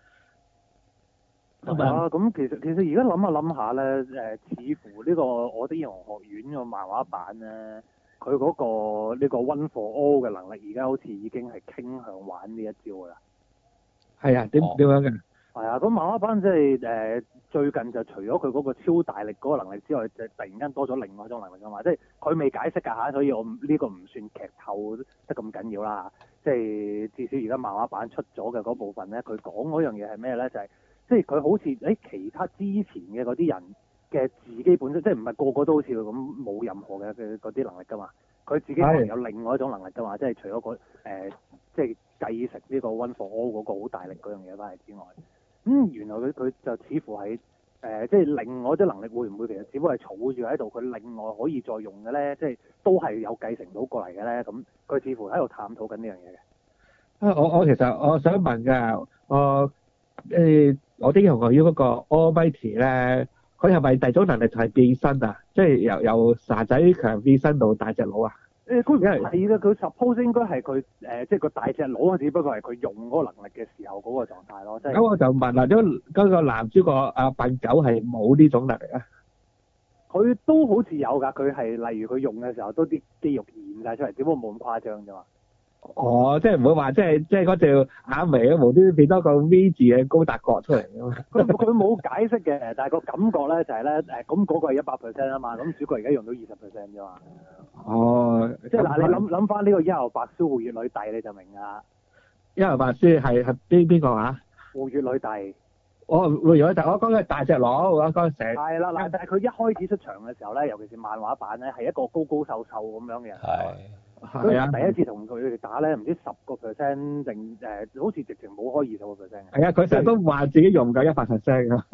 係啊，咁其實其實而家諗下諗下咧，誒、呃，似乎呢個我的英雄學院個漫畫版咧，佢嗰、那個呢、這個 One for All 嘅能力，而家好似已經係傾向玩呢一招㗎啦。 係啊，點點樣嘅？ 係啊，咁漫畫版即係誒最近就除咗佢嗰個超大力嗰個能力之外，就突然間多咗另外一種能力㗎嘛。即係佢未解釋㗎嚇，所以我呢個唔算劇透得咁緊要啦。即係至少而家漫畫版出咗嘅嗰部分咧，佢講嗰樣嘢係咩咧？就係、是、即係佢好似誒其他之前嘅嗰啲人嘅自己本身，即係唔係個個都好似佢咁冇任何嘅嘅嗰啲能力㗎嘛？佢自己可能有另外一種能力㗎嘛？即係除咗個誒即係繼承呢個 One for All 嗰個好大力嗰樣嘢翻嚟之外。咁、嗯、原來佢佢就似乎係誒、呃，即係另外啲能力會唔會其實只不過係儲住喺度，佢另外可以再用嘅咧，即係都係有繼承到過嚟嘅咧。咁佢似乎喺度探討緊呢樣嘢嘅。 啊，我我其實我想問㗎，我誒我啲英雄學院嗰個 Almighty 咧，佢係咪第二種能力就係變身啊？即係由由傻仔強變身到大隻佬啊？ 誒，佢唔係嘅，佢 suppose 應該係佢誒，即係個大隻佬，只不過係佢用嗰個能力嘅時候嗰個狀態咯。即係咁，我就問啦，咁嗰個男主角阿笨狗係冇呢種能力啊？佢都好似有㗎，佢係例如佢用嘅時候都啲肌肉現晒出嚟，只不過冇咁誇張啫嘛。哦，即係唔會話即係即係嗰條眼眉無端端變多個 V 字嘅高達角出嚟啊嘛。佢佢冇解釋嘅，但係個感覺咧就係咧誒，咁嗰個係一百 percent 啊嘛，咁主角而家用到二十 percent 啫嘛。哦，即係嗱，你諗諗翻呢個一號白書護月女帝你就明㗎啦。一號白書係係邊邊個啊？護月女帝。我護月女帝，我講嘅大隻佬，我講成。係啦，嗱，但係佢一開始出場嘅時候咧，尤其是漫畫版咧，係一個高高瘦瘦咁樣嘅人。係。係啊！第一次同佢哋打咧，唔知十個 percent 定誒，好似直情冇開二十個 percent 嘅。係啊，佢成日都話自己用唔夠一百 percent 㗎。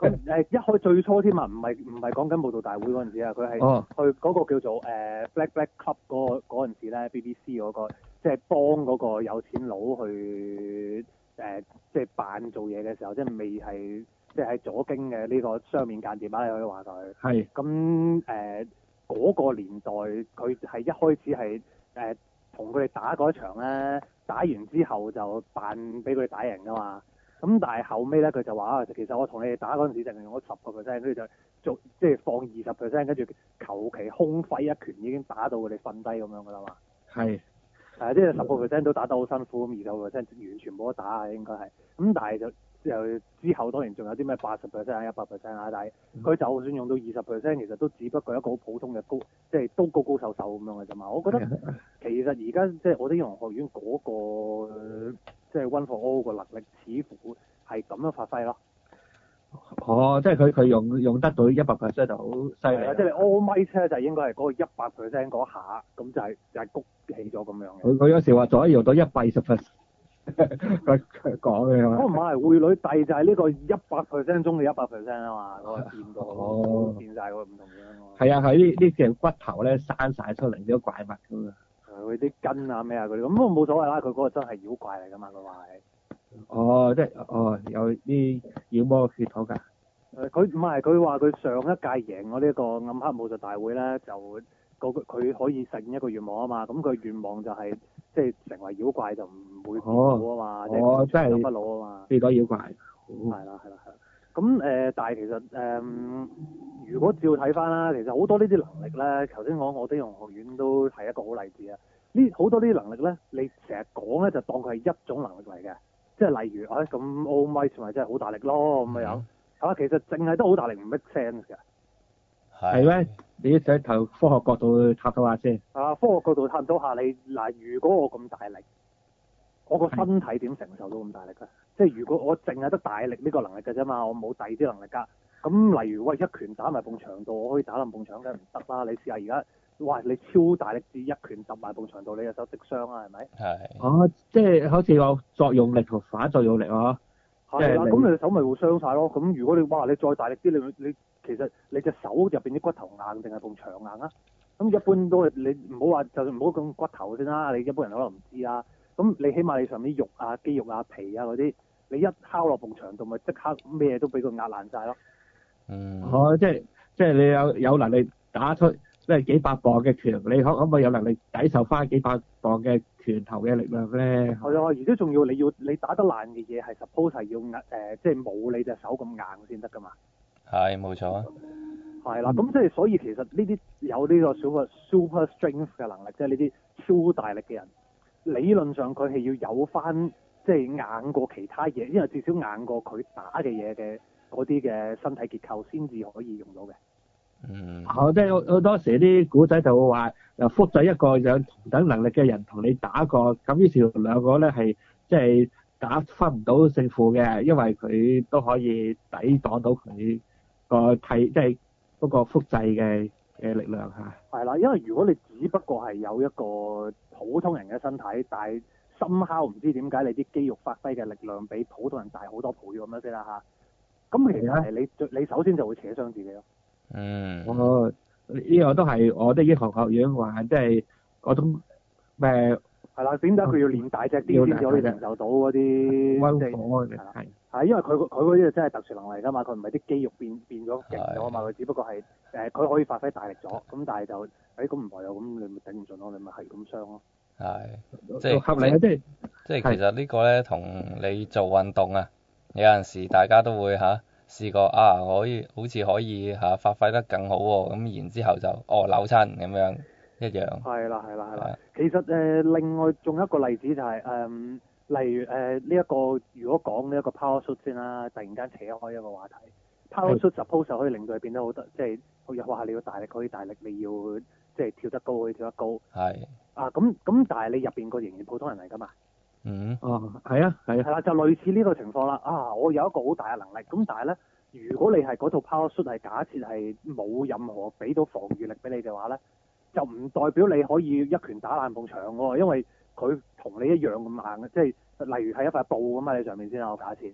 咁誒一開最初添啊，唔係唔係講緊武道大會嗰陣時啊，佢係去嗰個叫做誒、呃、Black Black Club 嗰、嗰個嗰陣時咧 ，B B C 嗰、嗰個即係幫嗰個有錢佬去誒、呃、即係扮做嘢嘅時候，即係未係即係喺左京嘅呢個雙面間諜啊，你可以話佢。係。咁誒嗰個年代，佢係一開始係誒同佢哋打嗰一場咧，打完之後就扮俾佢哋打贏噶嘛。咁但係後尾咧，佢就話啊，其實我同你哋打嗰陣時，淨係用咗十個 percent，跟住就做即係放二十 percent，跟住求其空揮一拳已經打到佢哋瞓低咁樣噶啦嘛。係。係啊，即係十個 percent 都打得好辛苦，咁二十個 percent 完全冇得打啊，應該係。咁但係就又之後當然仲有啲咩八十 percent 啊、一百 percent 啊，但係佢就算用到二十 percent，其實都只不過一個好普通嘅高，即係都高高瘦瘦咁樣嘅啫嘛。我覺得其實而家即係我啲英雄學院嗰、嗰個。即係 One for All 個能力，似乎係咁樣發揮咯。哦，即係佢佢用用得到一百 percent 就好犀利啦。即係 All Might 咧，就應該係嗰個一百 percent 嗰下，咁就係、是、就係、是、谷起咗咁樣嘅。佢佢有時話仲可以用到一百二十 percent，佢佢講嘅嘛。哦，唔係匯率帝就係呢個一百 percent 中嘅一百 percent 啊嘛，嗰、那個變到哦變曬個唔同嘢啊嘛。係啊，係呢呢隻骨頭咧生晒出嚟啲怪物咁啊。佢啲筋啊咩啊嗰啲，咁都冇所謂啦。佢嗰個真係妖怪嚟㗎嘛，佢話係。哦，即係哦，有啲妖魔血統㗎。誒，佢唔係佢話佢上一屆贏我呢個暗黑武術大會咧，就個佢可以實現一個願望啊嘛。咁佢願望就係、是、即係成為妖怪就唔會變老啊嘛，即係長生不老啊嘛。變咗妖怪。係啦係啦係啦。咁誒、呃，但係其實誒、呃，如果照睇翻啦，其實好多呢啲能力咧，頭先講我啲英雄學院都係一個好例子啊。呢好多呢啲能力咧，你成日講咧就當佢係一種能力嚟嘅，即係例如，誒咁 All Might 咪真係好大力咯咁樣，係、嗯、嘛？其實淨係都好大力唔 make sense 嘅。係咩？你想從科學角度去探討下先。啊，科學角度探討下你嗱，如果我咁大力，我個身體點承受到咁大力咧？即係如果我淨係得大力呢個能力嘅啫嘛，我冇第二啲能力㗎。咁例如喂，一拳打埋埲牆度，我可以打冧埲牆，梗係唔得啦！你試下而家。哇！你超大力至一拳揼埋埲牆度，你隻手即傷啊，係咪？係。哦，即係好似個作用力同反作用力啊！係啦，咁你隻手咪會傷晒咯。咁如果你哇，你再大力啲，你你其實你隻手入邊啲骨頭硬定係埲牆硬啊？咁一般都係你唔好話，就算唔好咁骨頭先啦。你一般人可能唔知啊。咁你起碼你上面啲肉啊、肌肉啊、皮啊嗰啲，你一敲落埲牆度，咪即刻咩都俾佢壓爛晒咯。嗯。哦，即係即係你有有能力打出。即係幾百磅嘅拳，你可可唔可以有能力抵受翻幾百磅嘅拳頭嘅力量咧？係啊，而且仲要你要你打得爛嘅嘢係 suppose 係要壓誒，即係冇你隻手咁硬先得噶嘛。係，冇錯啊。係啦，咁即係所以其實呢啲有呢個 super super strength 嘅能力，即係呢啲超大力嘅人，理論上佢係要有翻即係硬過其他嘢，因為至少硬過佢打嘅嘢嘅嗰啲嘅身體結構先至可以用到嘅。嗯，好，即係好好多時啲古仔就會話，又複製一個有同等能力嘅人同你打過，咁於是兩個咧係即係打分唔到勝負嘅，因為佢都可以抵擋到佢個替即係嗰個複製嘅嘅力量嚇。係啦，因為如果你只不過係有一個普通人嘅身體，但係深敲唔知點解你啲肌肉發揮嘅力量比普通人大好多倍咁樣先啦嚇。咁其實係你你首先就會扯傷自己咯。嗯，我呢個都係我啲英雄學院話，即係嗰種咩係啦？點解佢要練大隻啲先至可以承受到嗰啲溫火嘅？係係因為佢佢嗰啲真係特殊能力㗎嘛，佢唔係啲肌肉變變咗勁咗啊嘛，佢只不過係誒佢可以發揮大力咗，咁但係就誒咁唔係啊，咁你咪頂唔順咯，你咪係咁傷咯。係，即係合理啊！即係即係其實呢個咧，同你做運動啊，有陣時大家都會嚇。試過啊，可以好似可以嚇、啊、發揮得更好喎、啊，咁然之後就哦扭親咁樣一樣。係啦係啦係啦。其實誒、呃、另外仲有一個例子就係、是、誒、呃，例如誒呢一個如果講呢一個 power shoot 先啦，突然間扯開一個話題。power shoot suppose 可以令到佢變得好得，即係好似話你要大力可以大力，你要即係跳得高可以跳得高。係。啊咁咁，但係你入邊個仍然普通人嚟㗎嘛？嗯，哦，係啊，係啊，係啦，就類似呢個情況啦。啊，我有一個好大嘅能力，咁但係咧，如果你係嗰套 power shoot 係假設係冇任何俾到防禦力俾你嘅話咧，就唔代表你可以一拳打爛埲牆喎，因為佢同你一樣咁硬嘅，即係例如係一塊布咁嘛，你上面先啦，我假設。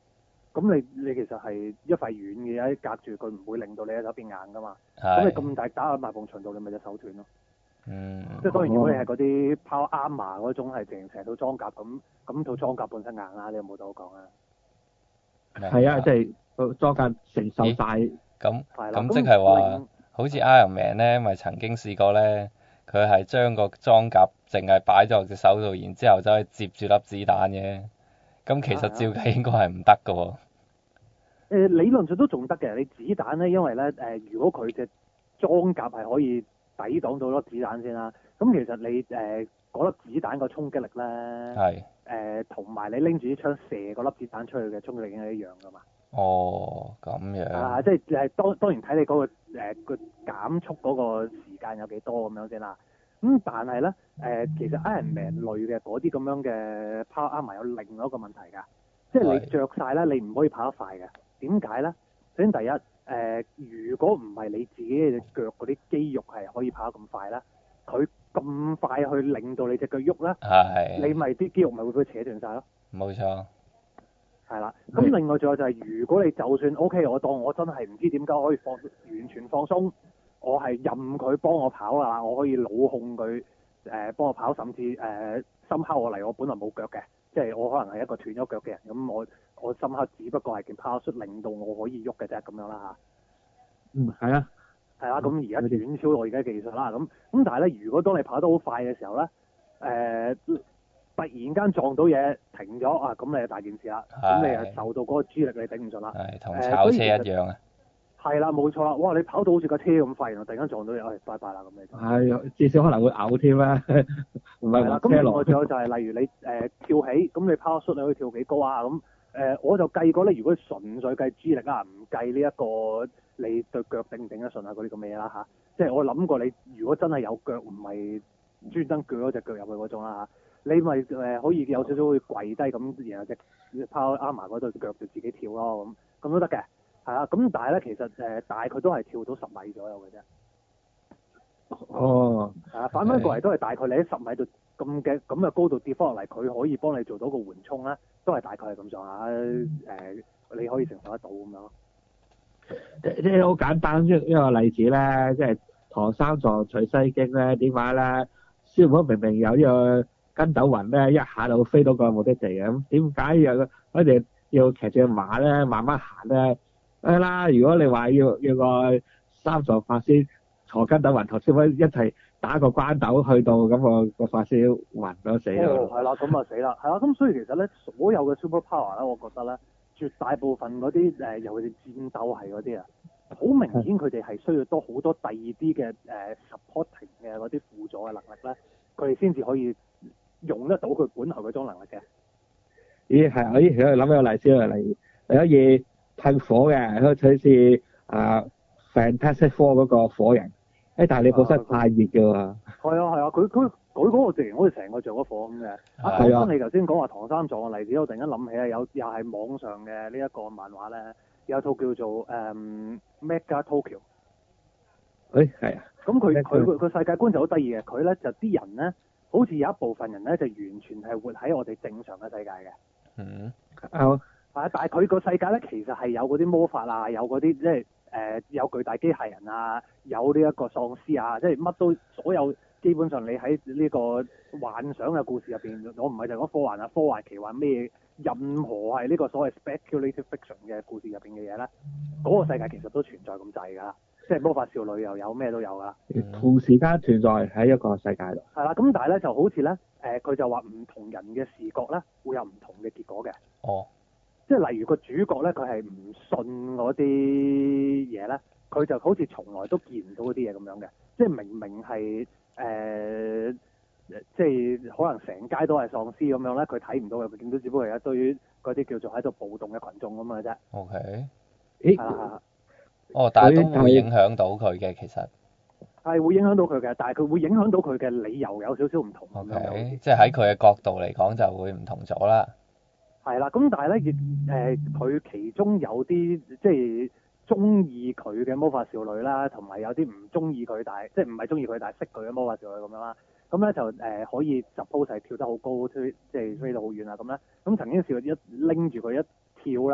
咁你你其實係一塊軟嘅嘢隔住佢，唔會令到你隻手變硬㗎嘛。 係。 咁你咁大打喺埋埲牆度，你咪隻手斷咯。 嗯。 即係當然，如果你係嗰啲 Power Armor 嗰種係成成套裝甲咁，咁套裝甲本身硬啦，你有冇得好講啊？ 係啊，即係個裝甲承受晒。 咁係啦， 咁即係話，好似 Iron Man 咧，咪曾經試過咧，佢係將個裝甲淨係擺咗落隻手度，然之後走去接住粒子彈嘅。咁其實照計應該係唔得㗎喎。 誒理論上都仲得嘅，你子彈咧，因為咧誒、呃，如果佢隻裝甲係可以抵擋到粒子彈先啦，咁其實你誒嗰粒子彈個衝擊力咧， 係誒同埋你拎住啲槍射嗰粒子彈出去嘅衝擊力已經係一樣㗎嘛。 哦，咁樣。 啊，即係誒當當然睇你嗰、嗰個誒個、呃、減速嗰個時間有幾多咁樣先啦。咁、嗯、但係咧誒，其實 Iron Man 類嘅嗰啲咁樣嘅 Power Armor 有另外一個問題㗎，即係你着晒咧，你唔可以跑得快嘅。點解咧？首先第一誒、呃，如果唔係你自己嘅腳嗰啲肌肉係可以跑得咁快咧，佢咁快去令到你隻腳喐咧， 係。 你咪啲肌肉咪會俾佢扯斷晒咯。 冇錯。 係啦，咁另外仲有就係、是，如果你就算 O K，我當我真係唔知點解可以放完全放鬆，我係任佢幫我跑啊，我可以腦控佢誒、呃、幫我跑，甚至誒深刻我嚟，我本來冇腳嘅，即係我可能係一個斷咗腳嘅人，咁我我深刻只不過係件 power suit 令到我可以喐嘅啫，咁樣啦嚇。 嗯，係啊。 係啦，咁而家遠超我而家技術啦，咁咁但係咧，如果當你跑得好快嘅時候咧，誒、呃。突然間撞到嘢停咗啊！咁你就大件事啦，咁你係受到嗰個 G 力你頂唔順啦。 係同炒車一樣啊。係啦，冇錯啦！哇！你跑到好似架車咁快，然後突然間撞到嘢，哎，拜拜啦咁你就。 係，至少可能會嘔添啦。唔係啦，咁另外仲有就係例如你誒、呃、跳起，咁你 power shoot 你可以跳幾高啊？咁誒、呃、我就計過咧，如果純粹計 G 力啊，唔計呢一個你對腳頂唔頂得順啊嗰啲咁嘅嘢啦嚇。即係我諗過你如果真係有腳唔係專登鋸嗰隻腳入去嗰種啦嚇。你咪誒可以有少少會跪低咁，然後隻 Power Armor 嗰對腳就自己跳咯，咁咁都得嘅，係啊，咁但係咧其實誒、呃、大概都係跳到十米左右嘅啫。 哦。 係啊，反翻過嚟都係大概你喺十米度咁嘅咁嘅高度跌翻落嚟，佢可以幫你做到個緩衝啦，都係大概係咁上下誒，你可以承受得到咁樣咯。 即即係好簡單一一個例子咧，即係唐三藏取西經咧，點解咧？師傅明明有呢個筋斗雲咧，一下就飛到個目的地嘅，咁點解又嗰隻要騎隻馬咧慢慢行咧？係啦，如果你話要要個三藏法師坐筋斗雲同師傅一齊打個關斗去到，咁個個法師暈咗死咯。 哦，係啦，咁啊死啦，係啦，咁所以其實咧，所有嘅 super power 咧，我覺得咧，絕大部分嗰啲誒，尤其是戰鬥係嗰啲啊，好明顯佢哋係需要多好多第二啲嘅誒 supporting 嘅嗰啲輔助嘅能力咧，佢哋先至可以用得到佢本來嗰種能力嘅。 咦係，我依家諗起個例子啊，例如有嘢噴火嘅，好似啊 Fantastic Four 嗰個火人，誒但係你本身太熱嘅喎。係啊係啊，佢佢佢嗰個直情好似成個着咗火咁嘅。啊，講翻你頭先講話唐三藏嘅例子，我突然間諗起啊，有又係網上嘅呢一個漫畫咧，有套叫做誒、嗯、Mega Tokyo。 誒係啊。 咁佢佢個世界觀就好得意嘅，佢咧就啲人咧，好似有一部分人咧就完全係活喺我哋正常嘅世界嘅。 嗯。 好。 係啊，但係佢個世界咧其實係有嗰啲魔法啊，有嗰啲即係誒有巨大機械人啊，有呢一個喪屍啊，即係乜都所有基本上你喺呢個幻想嘅故事入邊，我唔係就講科幻啊，科幻奇幻咩，任何係呢個所謂 speculative fiction 嘅故事入邊嘅嘢咧，嗰、那個世界其實都存在咁滯㗎啦。即係魔法少女又有咩都有㗎啦， 同時間存在喺一個世界度。 係啦，咁但係咧就好似咧，誒、呃、佢就話唔同人嘅視覺咧會有唔同嘅結果嘅。 哦。即係例如個主角咧，佢係唔信嗰啲嘢咧，佢就好似從來都見唔到嗰啲嘢咁樣嘅。即係明明係誒、呃，即係可能成街都係喪屍咁樣咧，佢睇唔到嘅，佢見到只不過係一堆嗰啲叫做喺度暴動嘅群眾咁嘅啫。 O K。 咦？ 係啦。 哦，但係都會影響到佢嘅，其實係會影響到佢嘅，但係佢會影響到佢嘅理由有少少唔同。 O K，即係喺佢嘅角度嚟講就會唔同咗啦。 係啦，咁但係咧，亦誒佢其中有啲即係中意佢嘅魔法少女啦，同埋有啲唔中意佢，但係即係唔係中意佢，但係識佢嘅魔法少女咁樣啦。咁咧就誒、呃、可以 suppose 係跳得好高，推即係飛到好遠啊咁咧。咁曾經試過一拎住佢一跳咧。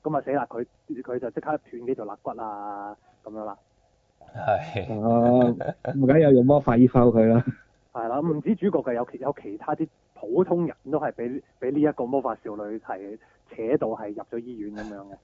咁啊死啦！佢佢就即刻斷幾條肋骨啊咁樣啦。 係。 哦，唔緊要，用魔法醫翻佢啦。 係啦，唔止主角嘅，有其有其他啲普通人都係俾俾呢一個魔法少女係扯到係入咗醫院咁樣嘅。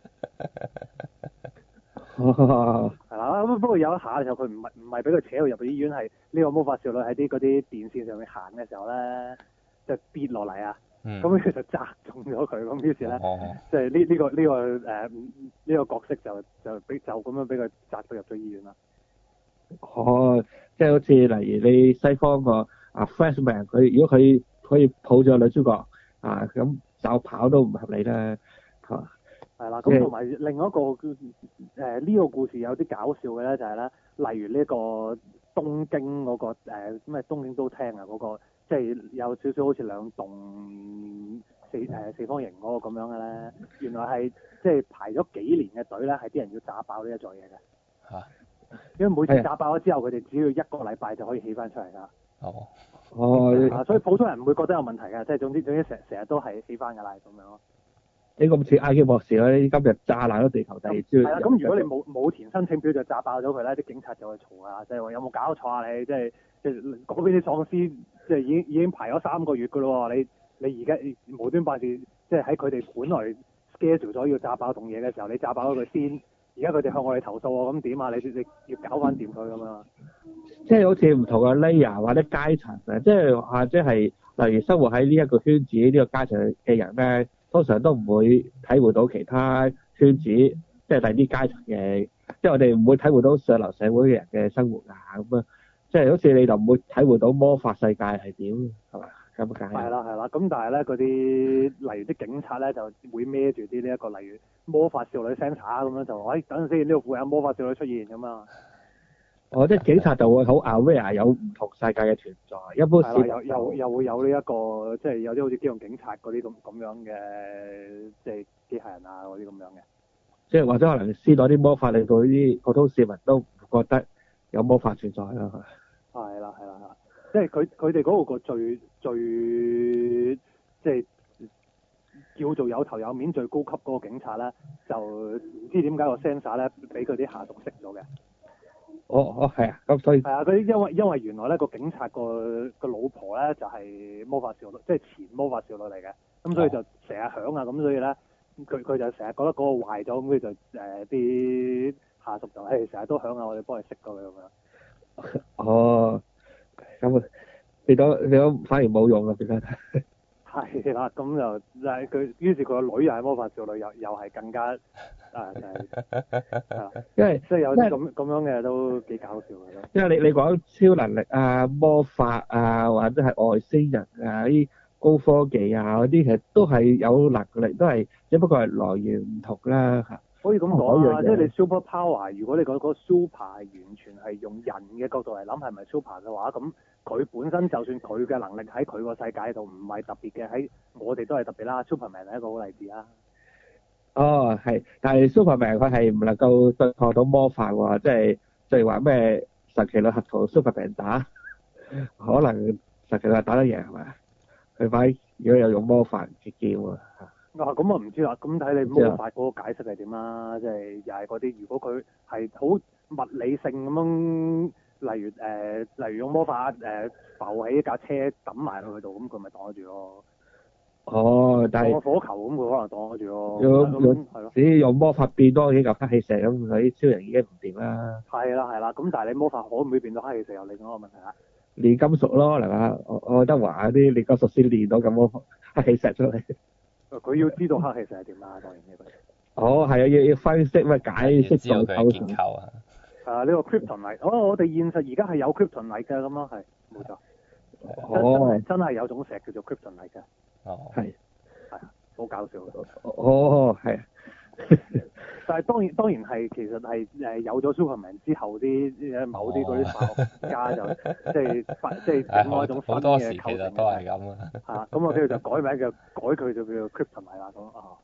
哦。 係啦，不過有一下嘅時候，佢唔係唔係俾佢扯到入咗醫院，係呢個魔法少女喺啲嗰啲電線上面行嘅時候咧，就跌落嚟啊！咁佢、嗯、就砸中咗佢，咁於是咧，即係呢呢個呢、呢個誒呢、呃呢個角色就就俾就咁樣俾佢砸到入咗醫院啦。 哦，即係好似例如你西方個啊 Flashman， 佢如果佢可以抱住女主角啊，咁就跑都唔合理啦，係嘛？ 係啦，咁同埋另外一個誒呢、呃呢個故事有啲搞笑嘅咧，就係咧，例如呢個東京嗰、嗰個誒咩、呃、東京都廳啊嗰個，即係有少少好似兩棟四誒、呃、四方形嗰個咁樣嘅咧，原來係即係排咗幾年嘅隊咧，係啲人要炸爆呢一座嘢嘅。嚇！因為每次炸爆咗之後，佢哋只要一個禮拜就可以起翻出嚟㗎。哦。哦。所以普通人唔會覺得有問題嘅，即係總之總之成成日都係起翻㗎啦，咁樣咯。 你咁似埃及博士咧，今日炸爛咗地球第二朝。係啦，咁如果你冇冇填申請表就炸爆咗佢咧，啲警察就會嘈啊，即係話有冇搞錯啊你？即係即係嗰邊啲喪屍，即係已經已經排咗三個月㗎咯喎，你你而家無端白事，即係喺佢哋本來 schedule 咗要炸爆棟嘢嘅時候，你炸爆咗佢先。而家佢哋向我哋投訴喎，咁點啊？你你要搞翻掂佢咁樣。 即係好似唔同嘅 layer 或者階層啊，即係或者係例如生活喺呢一個圈子呢、呢個階層嘅人咧，通常都唔會體會到其他圈子，即係第啲階層嘅，即係我哋唔會體會到上流社會嘅人嘅生活啊咁啊，即係好似你就唔會體會到魔法世界係點，係嘛？咁解？係啦係啦，咁但係咧嗰啲例如啲警察咧就會孭住啲呢一個例如魔法少女 sensor 咁樣就話，哎等陣先，呢度附近有魔法少女出現咁啊！ 哦，即係警察就會好 aware 有唔同世界嘅存在，一般市民又又又會有呢、這、一個即係有啲好似機動警察嗰啲咁咁樣嘅即係機械人啊嗰啲咁樣嘅， 即係或者可能施到啲魔法令到呢啲普通市民都唔覺得有魔法存在啦。 係啦係啦係啦，即係佢佢哋嗰個個最最即係叫做有頭有面最高級嗰個警察咧，就唔知點解個 sensor 咧俾佢啲下屬識咗嘅。 哦哦係啊，咁所以係啊，佢因為因為原來咧個警察個個老婆咧就係、是、魔法少女，即係前魔法少女嚟嘅，咁所以就成日響啊，咁所以咧佢佢就成日覺得嗰個壞咗，咁佢就誒啲、呃、下屬就誒成日都響啊，我哋幫佢熄咗佢咁樣。 哦，咁啊變咗變咗反而冇用啊，變咗。 係啦，咁就就係佢，於是佢個女又係魔法少女，又又係更加啊，就係、是，因為即係有啲咁咁樣嘅都幾搞笑嘅。 因為你你講超能力啊、魔法啊，或者係外星人啊、啲高科技啊嗰啲，其實都係有能力，都係只不過係來源唔同啦嚇。 可以咁講啊，即係你 super power，如果你講嗰個 super 係完全係用人嘅角度嚟諗係咪 super 嘅話，咁佢本身就算佢嘅能力喺佢個世界度唔係特別嘅，喺我哋都係特別啦。Superman 係一個好例子啦。哦，係，但係 Superman 佢係唔能夠對抗到魔法喎，即係即係話咩神奇女俠同 Superman 打，可能神奇女俠打得贏係咪？佢反如果有用魔法嘅劍啊。 啊，咁我唔知啦，咁睇你魔法嗰個解釋係點啦，即係又係嗰啲，如果佢係好物理性咁樣，例如誒、呃，例如用魔法誒、呃、浮起一架車抌埋落去度，咁佢咪擋得住咯。哦，但係個火球咁，佢可能擋得住咯。用用係咯，只要用魔法變多幾嚿黑氣石咁，佢啲超人已經唔掂啦。係啦係啦，咁但係你魔法可唔可以變到黑氣石又另一個問題啦。煉金術咯，係嘛？我我覺得話啲煉金術先煉到咁魔黑氣石出嚟。佢要知道黑氣石係點啦，當然呢個。哦，係啊，要要分析乜解釋到構成。結構啊。係啊，呢個 Kryptonite，哦，我哋現實而家係有 Kryptonite嘅咁咯，係冇錯。哦。真係有種石叫做 Kryptonite嘅。哦。係。係啊，好搞笑。哦，係。但係當然當然係其實係誒有咗 Superman 之後啲誒某啲嗰啲科學家就即係即係整開一種新嘅構成。其實都係咁啊。嚇，咁我跟住就改名叫改佢就叫做 Kryptonite 啦咁啊。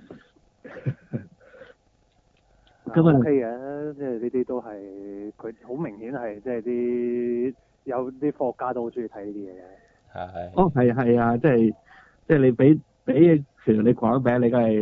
咁啊 OK 嘅，即係呢啲都係佢好明顯係即係啲有啲科學家都好中意睇呢啲嘢嘅。係。哦，係係啊，即係即係你俾俾譬如你改名，你梗係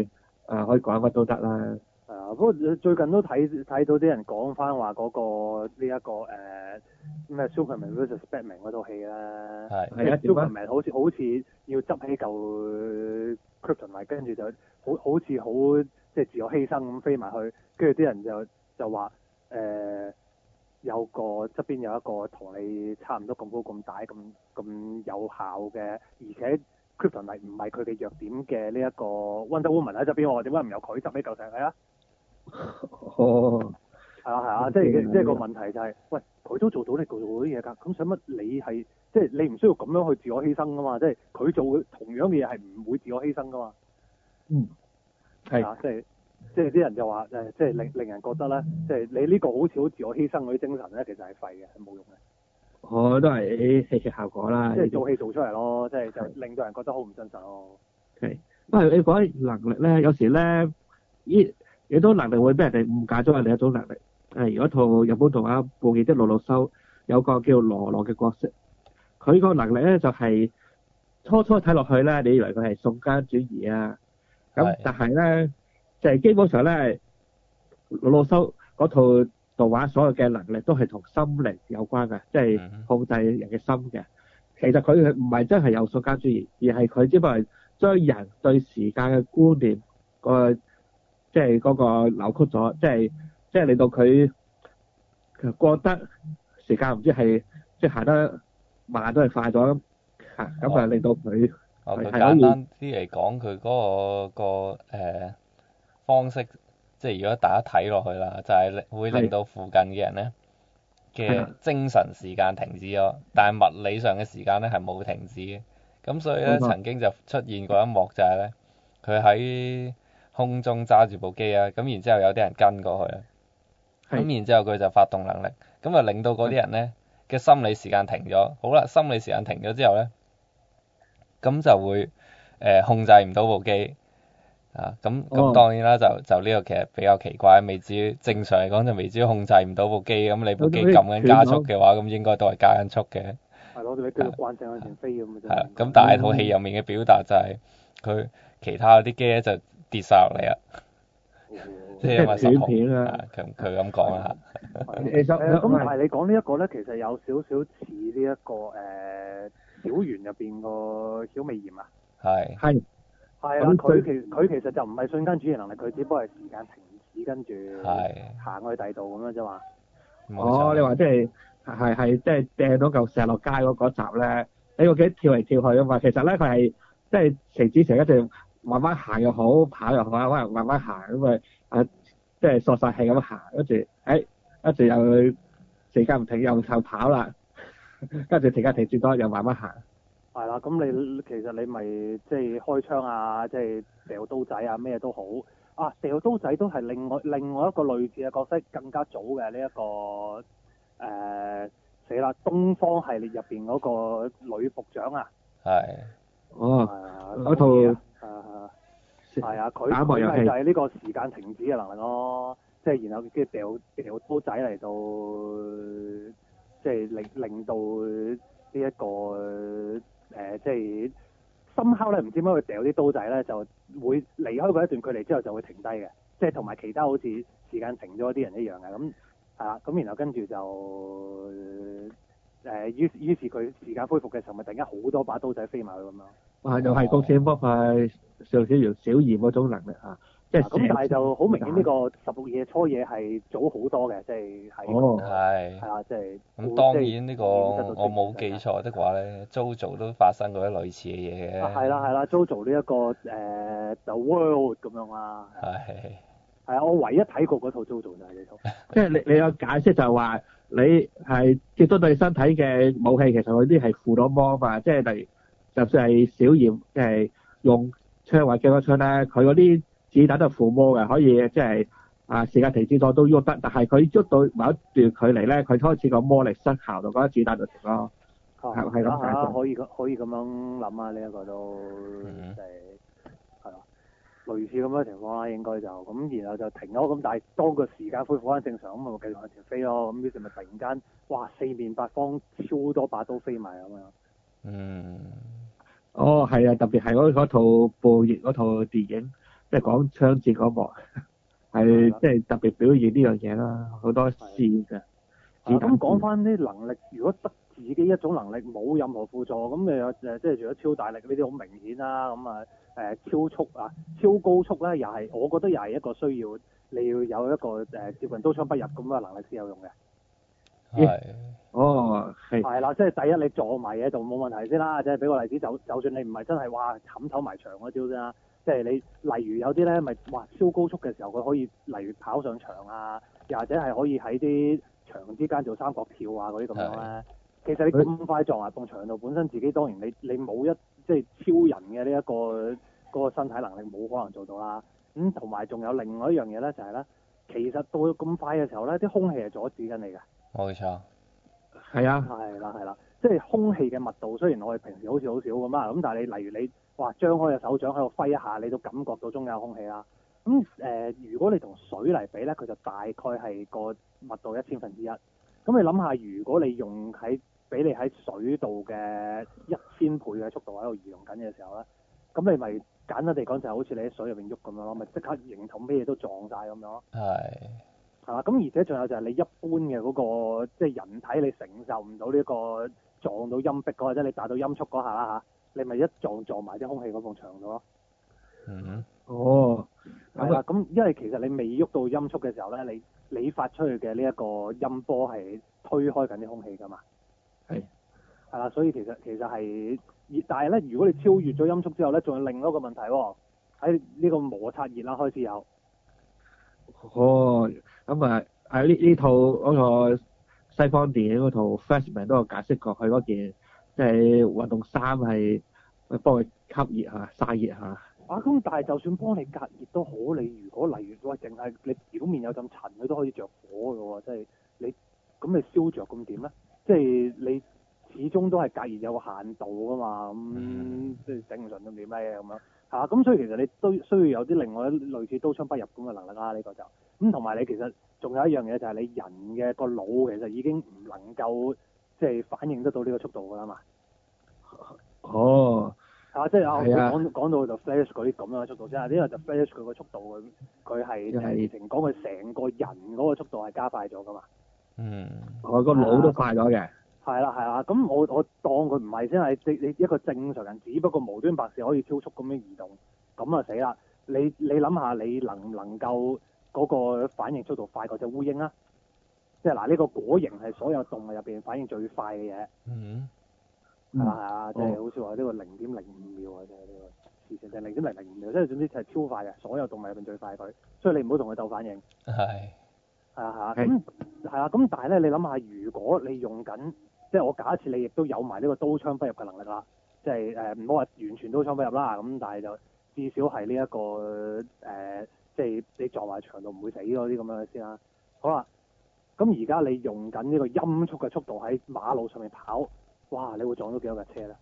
啊可以講乜都得啦。 係啊，不過最近都睇睇到啲人講翻話嗰個呢、這、一個誒咩 Superman versus Batman 嗰套戲咧， 係即係 Superman 好似好似要執起嚿 Kryptonite，跟住就好好似好即係自我犧牲咁飛埋去，跟住啲人就就話誒、呃、有個側邊有一個同你差唔多咁高咁大咁咁有效嘅，而且 Kryptonite 唔係佢嘅弱點嘅呢一個 Wonder Woman 喺側邊喎，點解唔由佢執起嚿石嚟啊？ 哦， 係啊係啊，即係即係個問題就係、是，喂，佢都做到你做到啲嘢㗎，咁使乜你係即係你唔需要咁樣去自我犧牲㗎嘛？即係佢做同樣嘅嘢係唔會自我犧牲㗎嘛？ 嗯，係啊，即係即係啲人就話誒，即係令令人覺得咧，即係你呢個好似好自我犧牲嗰啲精神咧，其實係廢嘅，係冇用嘅。 我都係戲劇效果啦， 即係做戲做出嚟咯，即係就令到人覺得好唔真實咯。 係，不過你講起能力咧，有時咧，依有種能力會俾人哋誤解咗係另一種能力。誒，如果套日本動畫《暴傑的魯魯修》有個叫羅羅嘅角色，佢個能力咧就係、是、初初睇落去咧，你以為佢係瞬間轉移啊，咁但係咧就係、是、基本上咧，魯魯修嗰套動畫所有嘅能力都係同心靈有關嘅，即係控制人嘅心嘅。其實佢唔係真係有瞬間轉移，而係佢只不過係將人對時間嘅觀念個即係嗰個扭曲咗，即係即係令到佢覺得時間唔知係即係行得慢都係快咗嚇，咁啊令到佢哦，佢係簡單啲嚟講，佢嗰、個個誒、呃、方式，即係如果大家睇落去啦，就係、是、會令到附近嘅人咧嘅精神時間停止咗，但係物理上嘅時間咧係冇停止嘅。咁所以咧曾經就出現過一幕就係咧，佢喺空中揸住部機啊，咁然之後有啲人跟過去啊，咁然之後佢就發動能力，咁啊令到嗰啲人咧嘅心理時間停咗。好啦，心理時間停咗之後咧，咁就會誒、呃、控制唔到部機啊，咁咁當然啦，就就呢個其實比較奇怪，未至於正常嚟講就未至於控制唔到部機，咁你部機撳緊加速嘅話，咁應該都係加緊速嘅。 係咯，你繼續慣性向前飛咁嘅啫。 係啦，咁但係套戲入面嘅表達就係佢其他嗰啲機咧就跌晒落嚟啊，即係因為失控啊，佢佢咁講啊。 誒咁，但係你講呢一個咧，其實有少少似呢一個誒小圓入邊個小美炎啊。 係。 係。 係啊，佢其佢其實就唔係瞬間轉移能力，佢只不過係時間停止，跟住行去第二度咁樣啫嘛。 哦，你話即係係係即係掟到嚿石落街嗰嗰集咧，你個幾跳嚟跳去啊嘛，其實咧佢係即係成子成一直慢慢行又好，跑又好，可能慢慢行咁啊，即係索晒氣咁行，跟住誒，跟住又時間唔停又又跑啦，跟住時間停住咗又慢慢行。 係啦，咁你其實你咪即係開槍啊，即係掉刀仔啊，咩都好啊，掉刀仔都係另外另外一個類似嘅角色，更加早嘅呢一個誒死啦，東方系列入邊嗰個女部長啊。 係。 哦。嗰套。 係啊係啊，佢佢咪就係呢個時間停止嘅能力咯，即係然後跟住掉掉刀仔嚟到，即係令令到呢、這、一個。誒、呃、即係深刻咧，唔知點解佢掉啲刀仔咧，就會離開嗰一段距離之後就會停低嘅，即係同埋其他好似時間停咗啲人一樣嘅，咁係啦，咁然後跟住就誒、呃、於於是佢時間恢復嘅時候，咪突然間好多把刀仔飛埋去咁樣。啊， 又係鋼鐵魔法上小圓小炎嗰種能力啊！即係咁，但係就好明顯呢個十六夜初夜係早好多嘅，即係喺哦， 係係啊，即係咁當然呢個我冇記錯的話咧，JoJo 都發生過啲類似嘅嘢嘅。 係啦係啦，JoJo 呢一個誒 The World 咁樣啦。係係啊，我唯一睇過嗰套 JoJo 就係呢套。 即係你你有解釋就係話你係接觸對身體嘅武器，其實嗰啲係附咗魔嘛，即係例如就算係小炎，即係用槍或機關槍咧，佢嗰啲子彈都係附魔嘅，可以即係啊時間停止咗都喐得，但係佢喐到某一段距離咧，佢開始個魔力失效就嗰啲子彈就停咯。係係咁解釋。 可以可以咁樣諗啊，呢、這、一個都即係係咯，類似咁嘅情況啦，應該就咁，然後就停咗。咁但係當個時間恢復翻正常，咁咪繼續向前飛咯。咁於是咪突然間，哇！四面八方超多把刀飛埋咁樣。嗯。 哦，係啊，特別係嗰嗰套暴熱嗰套電影， 即係講槍戰嗰幕，係即係特別表現呢樣嘢啦，好多線嘅。 咁講翻啲能力，如果得自己一種能力，冇任何輔助，咁你有誒即係除咗超大力呢啲好明顯啦，咁啊誒超速啊、超高速咧，又係我覺得又係一個需要你要有一個誒、呃、接近刀槍不入咁嘅能力先有用嘅。 係。 哦，係。 係啦，即係第一你撞埋嘢就冇問題先啦，即係俾個例子，就就算你唔係真係哇冚頭埋牆嗰招先啦，即係你例如有啲咧咪哇超高速嘅時候佢可以例如跑上牆啊，又或者係可以喺啲牆之間做三角跳啊嗰啲咁樣咧。其實你咁快撞埋埲牆度，本身自己當然你你冇一即係超人嘅呢一個嗰個身體能力冇可能做到啦。咁同埋仲有另外一樣嘢咧，就係咧，其實到咁快嘅時候咧，啲空氣係阻止緊你嘅。 冇錯。 係啊。 係啦係啦，即係空氣嘅密度雖然我哋平時好似好少咁啊，咁但係你例如你哇張開隻手掌喺度揮一下，你都感覺到中間有空氣啦。咁誒、呃，如果你同水嚟比咧，佢就大概係個密度一千分之一。咁你諗下，如果你用喺俾你喺水度嘅一千倍嘅速度喺度移動緊嘅時候咧，咁你咪簡單地講就係好似你喺水入邊喐咁樣咯，咪即刻形同咩嘢都撞晒咁樣咯。 係。 係嘛？咁而且仲有就係你一般嘅嗰、那個即係人體你承受唔到呢個撞到陰壁嗰或者你達到音速嗰下啦嚇，你咪一撞撞埋啲空氣嗰埲牆度咯。 嗯。 哦。 係啦，咁因為其實你未喐到音速嘅時候咧，你你發出去嘅呢一個音波係推開緊啲空氣㗎嘛。 係。 係啦，所以其實其實係，但係咧，如果你超越咗音速之後咧，仲有另一個問題喎，喺呢個摩擦熱啦開始有。 哦，咁啊喺呢呢套嗰個西方電影嗰套 Flashman 都有解釋過，佢嗰件即係運動衫係幫佢吸熱下、散熱下。 啊，咁但係就算幫你隔熱都好，你如果例如喂，淨係你表面有陣塵，佢都可以着火嘅喎，即係你咁你燒着咁點咧？即係你始終都係隔熱有個限度噶嘛，咁即係整唔順咁點咧咁樣嚇，咁所以其實你都需要有啲另外一類似刀槍不入咁嘅能力啦，呢個就咁同埋你其實仲有一樣嘢就係你人嘅個腦其實已經唔能夠即係反應得到呢個速度㗎啦嘛。 哦。 啊，即係啊，講講到就 Flash 嗰啲咁樣嘅速度先啊，因為就 Flash 佢個速度佢佢係誒直情講佢成個人嗰個速度係加快咗噶嘛。嗯。 我個腦都快咗嘅。 係啦係啦，咁我我當佢唔係先係你你一個正常人，只不過無端白事可以超速咁樣移動，咁啊死啦！你你諗下，你能唔能夠嗰個反應速度快過隻烏蠅啊？即係嗱，呢個果形係所有動物入邊反應最快嘅嘢。嗯。係啦係啊，即係好似話呢個零點零五秒啊，即係呢個事情就係零點零零五秒，即係總之係超快嘅，所有動物入邊最快佢，所以你唔好同佢鬥反應。係。係啊係啊，咁係啊，咁但係咧，你諗下，如果你用緊，即係我假設你亦都有埋呢個刀槍不入嘅能力啦，即係誒唔好話完全刀槍不入啦，咁但係就至少係呢一個誒、呃，即係你撞埋牆度唔會死嗰啲咁樣先啦。好啦，咁而家你用緊呢個音速嘅速度喺馬路上面跑。哇！你會撞到幾多架車咧？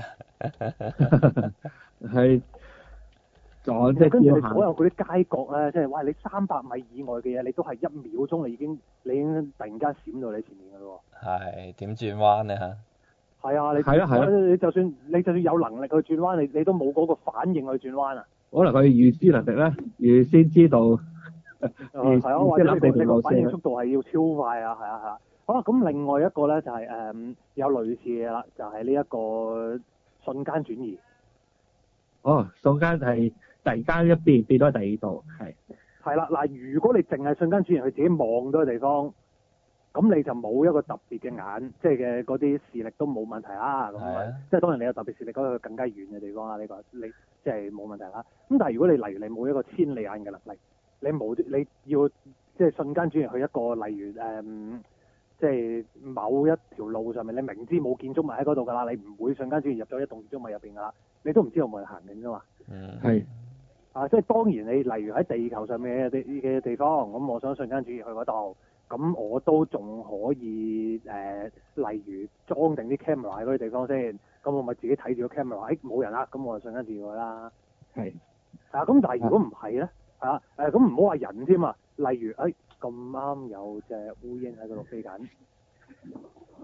係撞即係跟住你所有嗰啲街角咧，即係哇！你三百米以外嘅嘢，你都係一秒鐘，你已經你已經突然間閃到你前面㗎咯喎。係點轉彎咧嚇？係啊，你係啊係啊！你就算你就算有能力去轉彎，你你都冇嗰個反應去轉彎啊。 可能佢預知能力咧，預先知道。 係啊，或者你你個反應速度係要超快啊！係啊係啊。好啦，咁另外一個咧就係、是、誒、嗯、有類似嘅啦，就係呢一個瞬間轉移。 哦，瞬間係突然間一變變咗第二度，係。係啦，嗱，如果你淨係瞬間轉移，佢自己望到嘅地方，咁你就冇一個特別嘅眼，即係嘅嗰啲視力都冇問題啦。咁啊，即係當然你有特別視力，嗰個更加遠嘅地方啦。呢、這個你即係冇問題啦。咁但係如果你例如你冇一個千里眼嘅能力，你冇你要即係瞬間轉移去一個例如誒。嗯即係某一條路上面，你明知冇建築物喺嗰度㗎啦，你唔會瞬間轉移入咗一棟建築物入邊㗎啦，你都唔知有冇人行緊㗎嘛。嗯。係。啊，即係當然你例如喺地球上面嘅地嘅地方，咁我想瞬間轉移去嗰度，咁我都仲可以誒、呃，例如裝定啲 camera 喺嗰啲地方先，咁我咪自己睇住個 camera，誒冇人啦，咁我就瞬間轉移去啦。係。啊，咁但係如果唔係咧，啊誒，咁唔好話人添啊，例如誒。咁啱有隻烏蠅喺嗰度飛緊，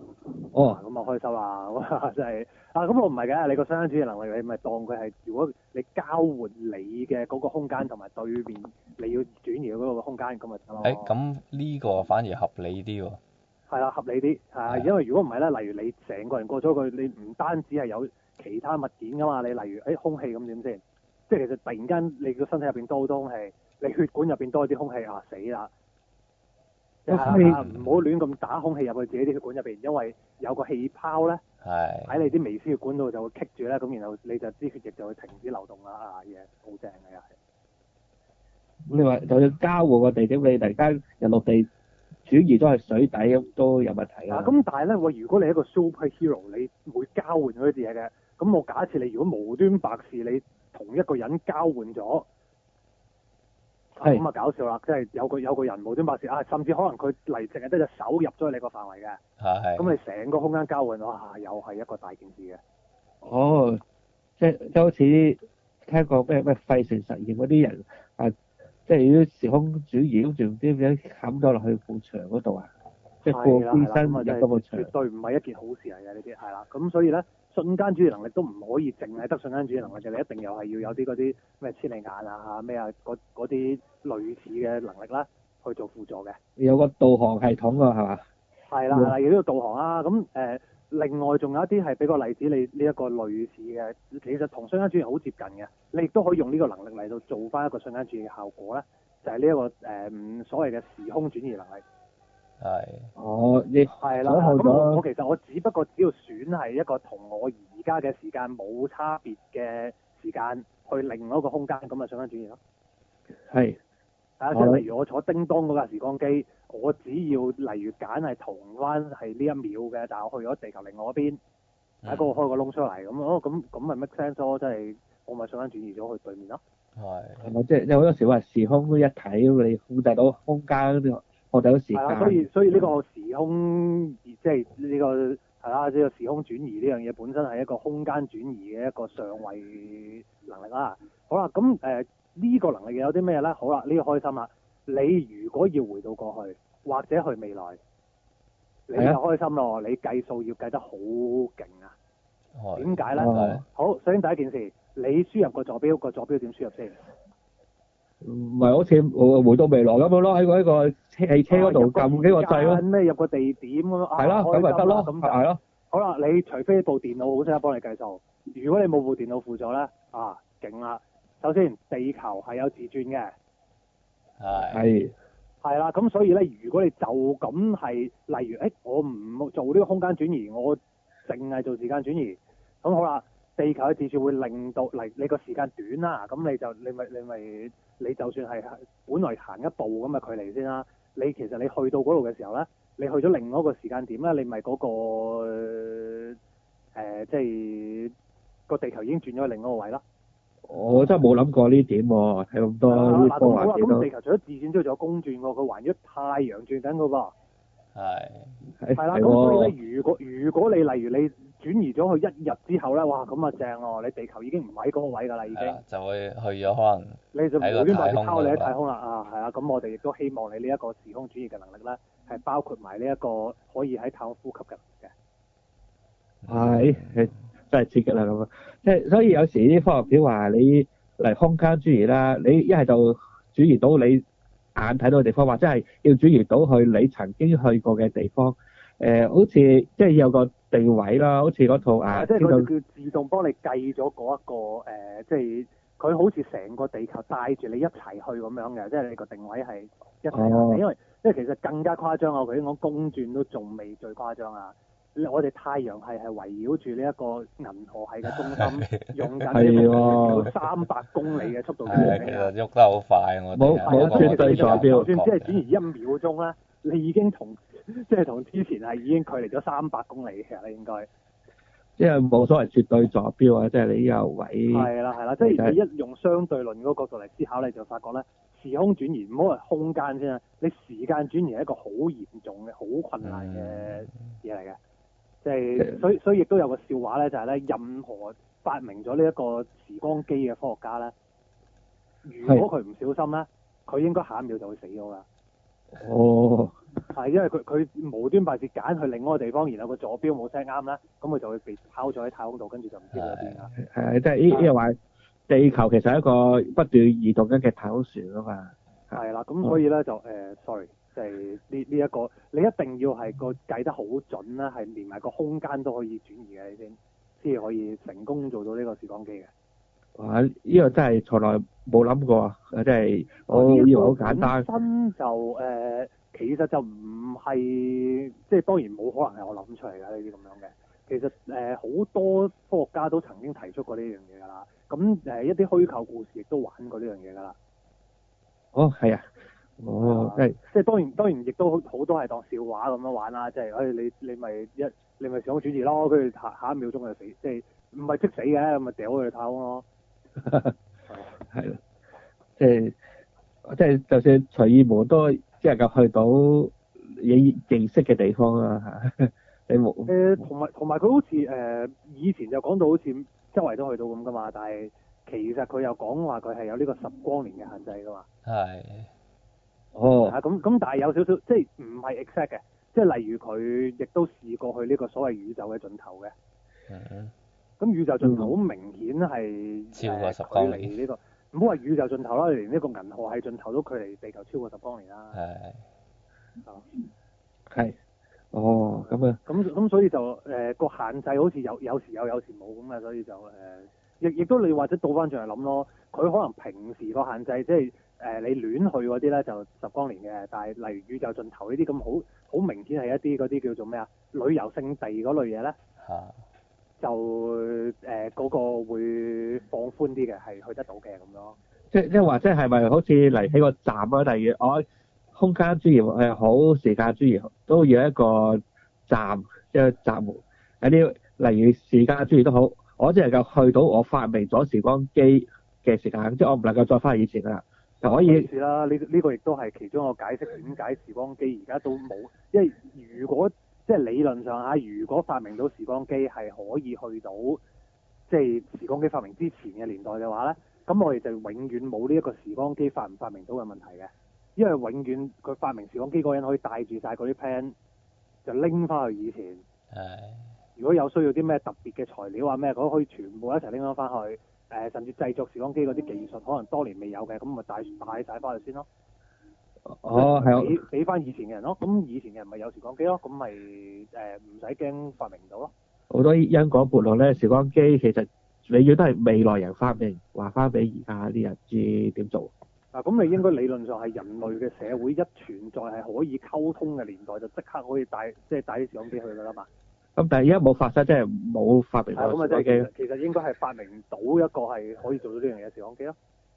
哦， 咁啊開心啦，哇真係啊咁我唔係嘅，你個雙主義能力你咪當佢係，如果你交換你嘅嗰個空間同埋對面你要轉移嗰個空間咁咪得咯。 誒咁呢個反而合理啲喎。 係啦，合理啲係啊，因為如果唔係咧，例如你成個人過咗去，你唔單止係有其他物件噶嘛，你例如誒、哎、空氣咁點先？即係其實突然間你個身體入邊多好多空氣，你血管入邊多啲空氣啊死啦！即係啊，唔好亂咁打空氣入去自己啲血管入邊，因為有個氣泡咧喺你啲微絲血管度就會棘住咧，咁然後你就支血液就會停止流動啦啊嘢，好正嘅又係。 你話就要交換個地點，你突然間人落地轉移都係水底咁都有問題㗎。 啊，咁但係咧，喂，如果你係一個 super hero，你會交換嗰啲嘢嘅，咁我假設你如果無端白事，你同一個人交換咗，咁啊搞笑啦，即係有個有個人無端白事啊，甚至可能佢嚟淨係得隻手入咗去你個範圍嘅， 係。 咁你成個空間交換，哇，又係一個大件事嘅。 哦，即係即係好似聽過咩咩費城實驗嗰啲人啊，即係啲時空轉移，好似唔知點樣冚咗落去埲牆嗰度啊，即係過邊身入嗰埲牆。 絕對唔係一件好事嚟嘅呢啲，係啦，咁所以咧。瞬間主義能力都唔可以淨係得瞬間主義能力嘅，你一定又係要有啲嗰啲咩千里眼啊咩啊嗰啲類似嘅能力啦，去做輔助嘅。 有個導航系統㗎係嘛？ 係啦係啦，要呢個導航啦。咁誒、呃，另外仲有一啲係俾個例子，你呢一個類似嘅，其實同瞬間主義好接近嘅，你亦都可以用呢個能力嚟到做翻一個瞬間主義嘅效果咧，就係呢一個誒、呃、所謂嘅時空轉移能力。 係。 哦，你係啦，咁我我其實我只不過只要選係一個同我而家嘅時間冇差別嘅時間，去另外一個空間，咁咪瞬間轉移咯。 係。 係啊，即係例如我坐叮當嗰架時光機，我只要例如揀係同翻係呢一秒嘅，但係我去咗地球另外一邊，喺嗰度開個窿出嚟，咁咯，咁咁咪 make sense 咯，即係我咪瞬間轉移咗去對面咯。 係。係咪即係即係好多時話時空一體，你控制到空間我哋有時間，係啦， 所以所以呢個時空即係呢個係啦，呢個時空轉移呢樣嘢本身係一個空間轉移嘅一個上位能力啦。好啦，咁誒呢個能力有啲咩咧？好啦，呢個開心啦。你如果要回到過去或者去未來，你就開心咯。你計數要計得好勁啊！點解咧？好，首先第一件事，你輸入個坐標，個坐標點輸入先？ 唔係好似回到未來咁樣咯，喺個喺個汽車嗰度撳幾個掣咯。 咩入個地點咁咯？ 係咯，咁咪得咯。咁係咯。 好啦，你除非部電腦好識得幫你計數，如果你冇部電腦輔助咧，啊，勁啦！首先，地球係有自轉嘅。 係。 係啦，咁所以咧，如果你就咁係，例如，誒，我唔做呢個空間轉移，我淨係做時間轉移，咁好啦。地球嘅自轉會令到嚟你個時間短啦，咁你就你咪你咪你就算係本來行一步咁嘅距離先啦，你其實你去到嗰度嘅時候咧，你去咗另外一個時間點咧，你咪嗰、嗰個誒、呃、即係個地球已經轉咗去另一個位啦。 我真係冇諗過呢點喎，睇咁多呢科幻嘢都。 咁地球除咗自轉之外，仲有公轉喎，佢環咗太陽轉緊㗎噃。係。係啦，咁所以咧，如果如果你例如你轉移咗去一日之後咧，哇，咁啊正喎！你地球已經唔喺嗰個位㗎啦，已經。就會去咗可能你就無端白事拋你喺太空啦啊，係啊！咁我哋亦都希望你呢一個時空轉移嘅能力咧，係包括埋呢一個可以喺太空呼吸嘅能力嘅。 係，真係刺激啦咁啊！即係所以有時啲科學片話你嚟空間轉移啦，你一係就轉移到你眼睇到嘅地方，或者係要轉移到去你曾經去過嘅地方。誒、呃，好似即係有個定位啦，好似嗰套啊， 即係佢叫自動幫你計咗嗰一個誒、呃，即係佢好似成個地球帶住你一齊去咁樣嘅，即係你個定位係一齊、哦、因為因為其實更加誇張啊！佢講公轉都仲未最誇張啊！我哋太陽系係圍繞住呢一個銀河系嘅中心，用緊呢三百公里嘅速度轉嘅。其實喐得好快，我冇冇絕對坐標。就算只係轉移一秒鐘咧，你已經同即係同之前係已經距離咗三百公里嘅啦，應該。 即係冇所謂絕對坐標啊！即係你呢個位。係啦係啦，即係你一用相對論嗰個角度嚟思考，你就發覺咧，時空轉移唔好話空間先啦，你時間轉移係一個好嚴重嘅、好困難嘅嘢嚟嘅。即係，所以所以亦都有個笑話咧，就係咧，任何發明咗呢一個時光機嘅科學家咧，如果佢唔小心咧，佢應該下一秒就會死咗㗎。 哦。 係因為佢佢無端白事揀去另外一個地方，然後個坐標冇 set 啱啦，咁佢就會被拋咗喺太空度，跟住就唔知去咗邊啦。 係啊，即係呢呢個話地球其實係一個不斷移動緊嘅太空船啊嘛。 係啦，咁所以咧就誒、呃、sorry，就係呢呢一個你一定要係個計得好準啦，係連埋個空間都可以轉移嘅，你先先至可以成功做到呢個時光機嘅。 哇！呢、這個真係從來冇諗過啊！真係我以為好簡單。 本身就誒、呃，其實就唔係，即係當然冇可能係我諗出嚟㗎呢啲咁樣嘅。其實誒好、呃、多科學家都曾經提出過呢樣嘢㗎啦。咁誒、呃、一啲虛構故事亦都玩過呢樣嘢㗎啦。 哦，係啊。哦，即係即係當然當然亦都好多係當笑話咁樣玩啦。即係誒、哎、你你咪一你咪想轉移咯，跟住下下一秒鐘就死，即係唔係即死嘅，咁咪掉佢去太空咯。 係咯，即係即係，就算隨意門都只能夠去到你認識嘅地方啦嚇。你冇誒，同埋同埋佢好似誒、呃、以前就講到好似周圍都去到咁噶嘛，但係其實佢又講話佢係有呢個十光年嘅限制噶嘛。 係。 哦。 啊，咁咁，但係有少少即係唔係 exact 嘅，即係例如佢亦都試過去呢個所謂宇宙嘅盡頭嘅。 嗯。 咁宇宙盡頭好明顯係超過十光年呢個，唔好話宇宙盡頭啦，連呢個銀河系盡頭都距離地球超過十光年啦。 係。 啊。 係。哦，咁啊。 咁咁所以就誒個、呃、限制好似有有時有有時冇咁嘅，所以就誒亦亦都你或者倒翻轉嚟諗咯，佢可能平時個限制即係誒、呃、你亂去嗰啲咧就十光年嘅，但係例如宇宙盡頭呢啲咁好好明顯係一啲嗰啲叫做咩啊旅遊勝地嗰類嘢咧。 嚇、啊。 就誒嗰、呃那個會放寬啲嘅，係去得到嘅咁咯。 即即係話，即係咪好似嚟起個站啊？例如我空間專業係好，時間專業都要一個站，即係站門。有啲例如時間專業都好，我只能夠去到我發明咗時光機嘅時間，即係我唔能夠再翻去以前啦，就可以。 是啦，呢、這、呢個亦都係其中一個解釋點解時光機而家都冇，因為如果即係理論上嚇，如果發明到時光機係可以去到即係時光機發明之前嘅年代嘅話咧，咁我哋就永遠冇呢一個時光機發唔發明到嘅問題嘅，因為永遠佢發明時光機嗰個人可以帶住晒嗰啲 plan 就拎翻去以前。 係。 如果有需要啲咩特別嘅材料啊咩，嗰可以全部一齊拎翻翻去。誒、呃，甚至製作時光機嗰啲技術可能多年未有嘅，咁咪帶帶曬翻去先咯。 哦，係啊。 俾俾翻以前嘅人咯，咁以前嘅人咪有時光機咯，咁咪誒唔使驚發明唔到咯。 好多因果悖論咧，時光機其實永遠都係未來人發明，話翻俾而家啲人知點做。 嗱，咁你應該理論上係人類嘅社會一存在係可以溝通嘅年代，就即刻可以帶即係帶啲時光機去㗎啦嘛。 咁但係而家冇發生，即係冇發明到時光機。 咁啊，即係其實應該係發明到一個係可以做到呢樣嘢嘅時光機咯。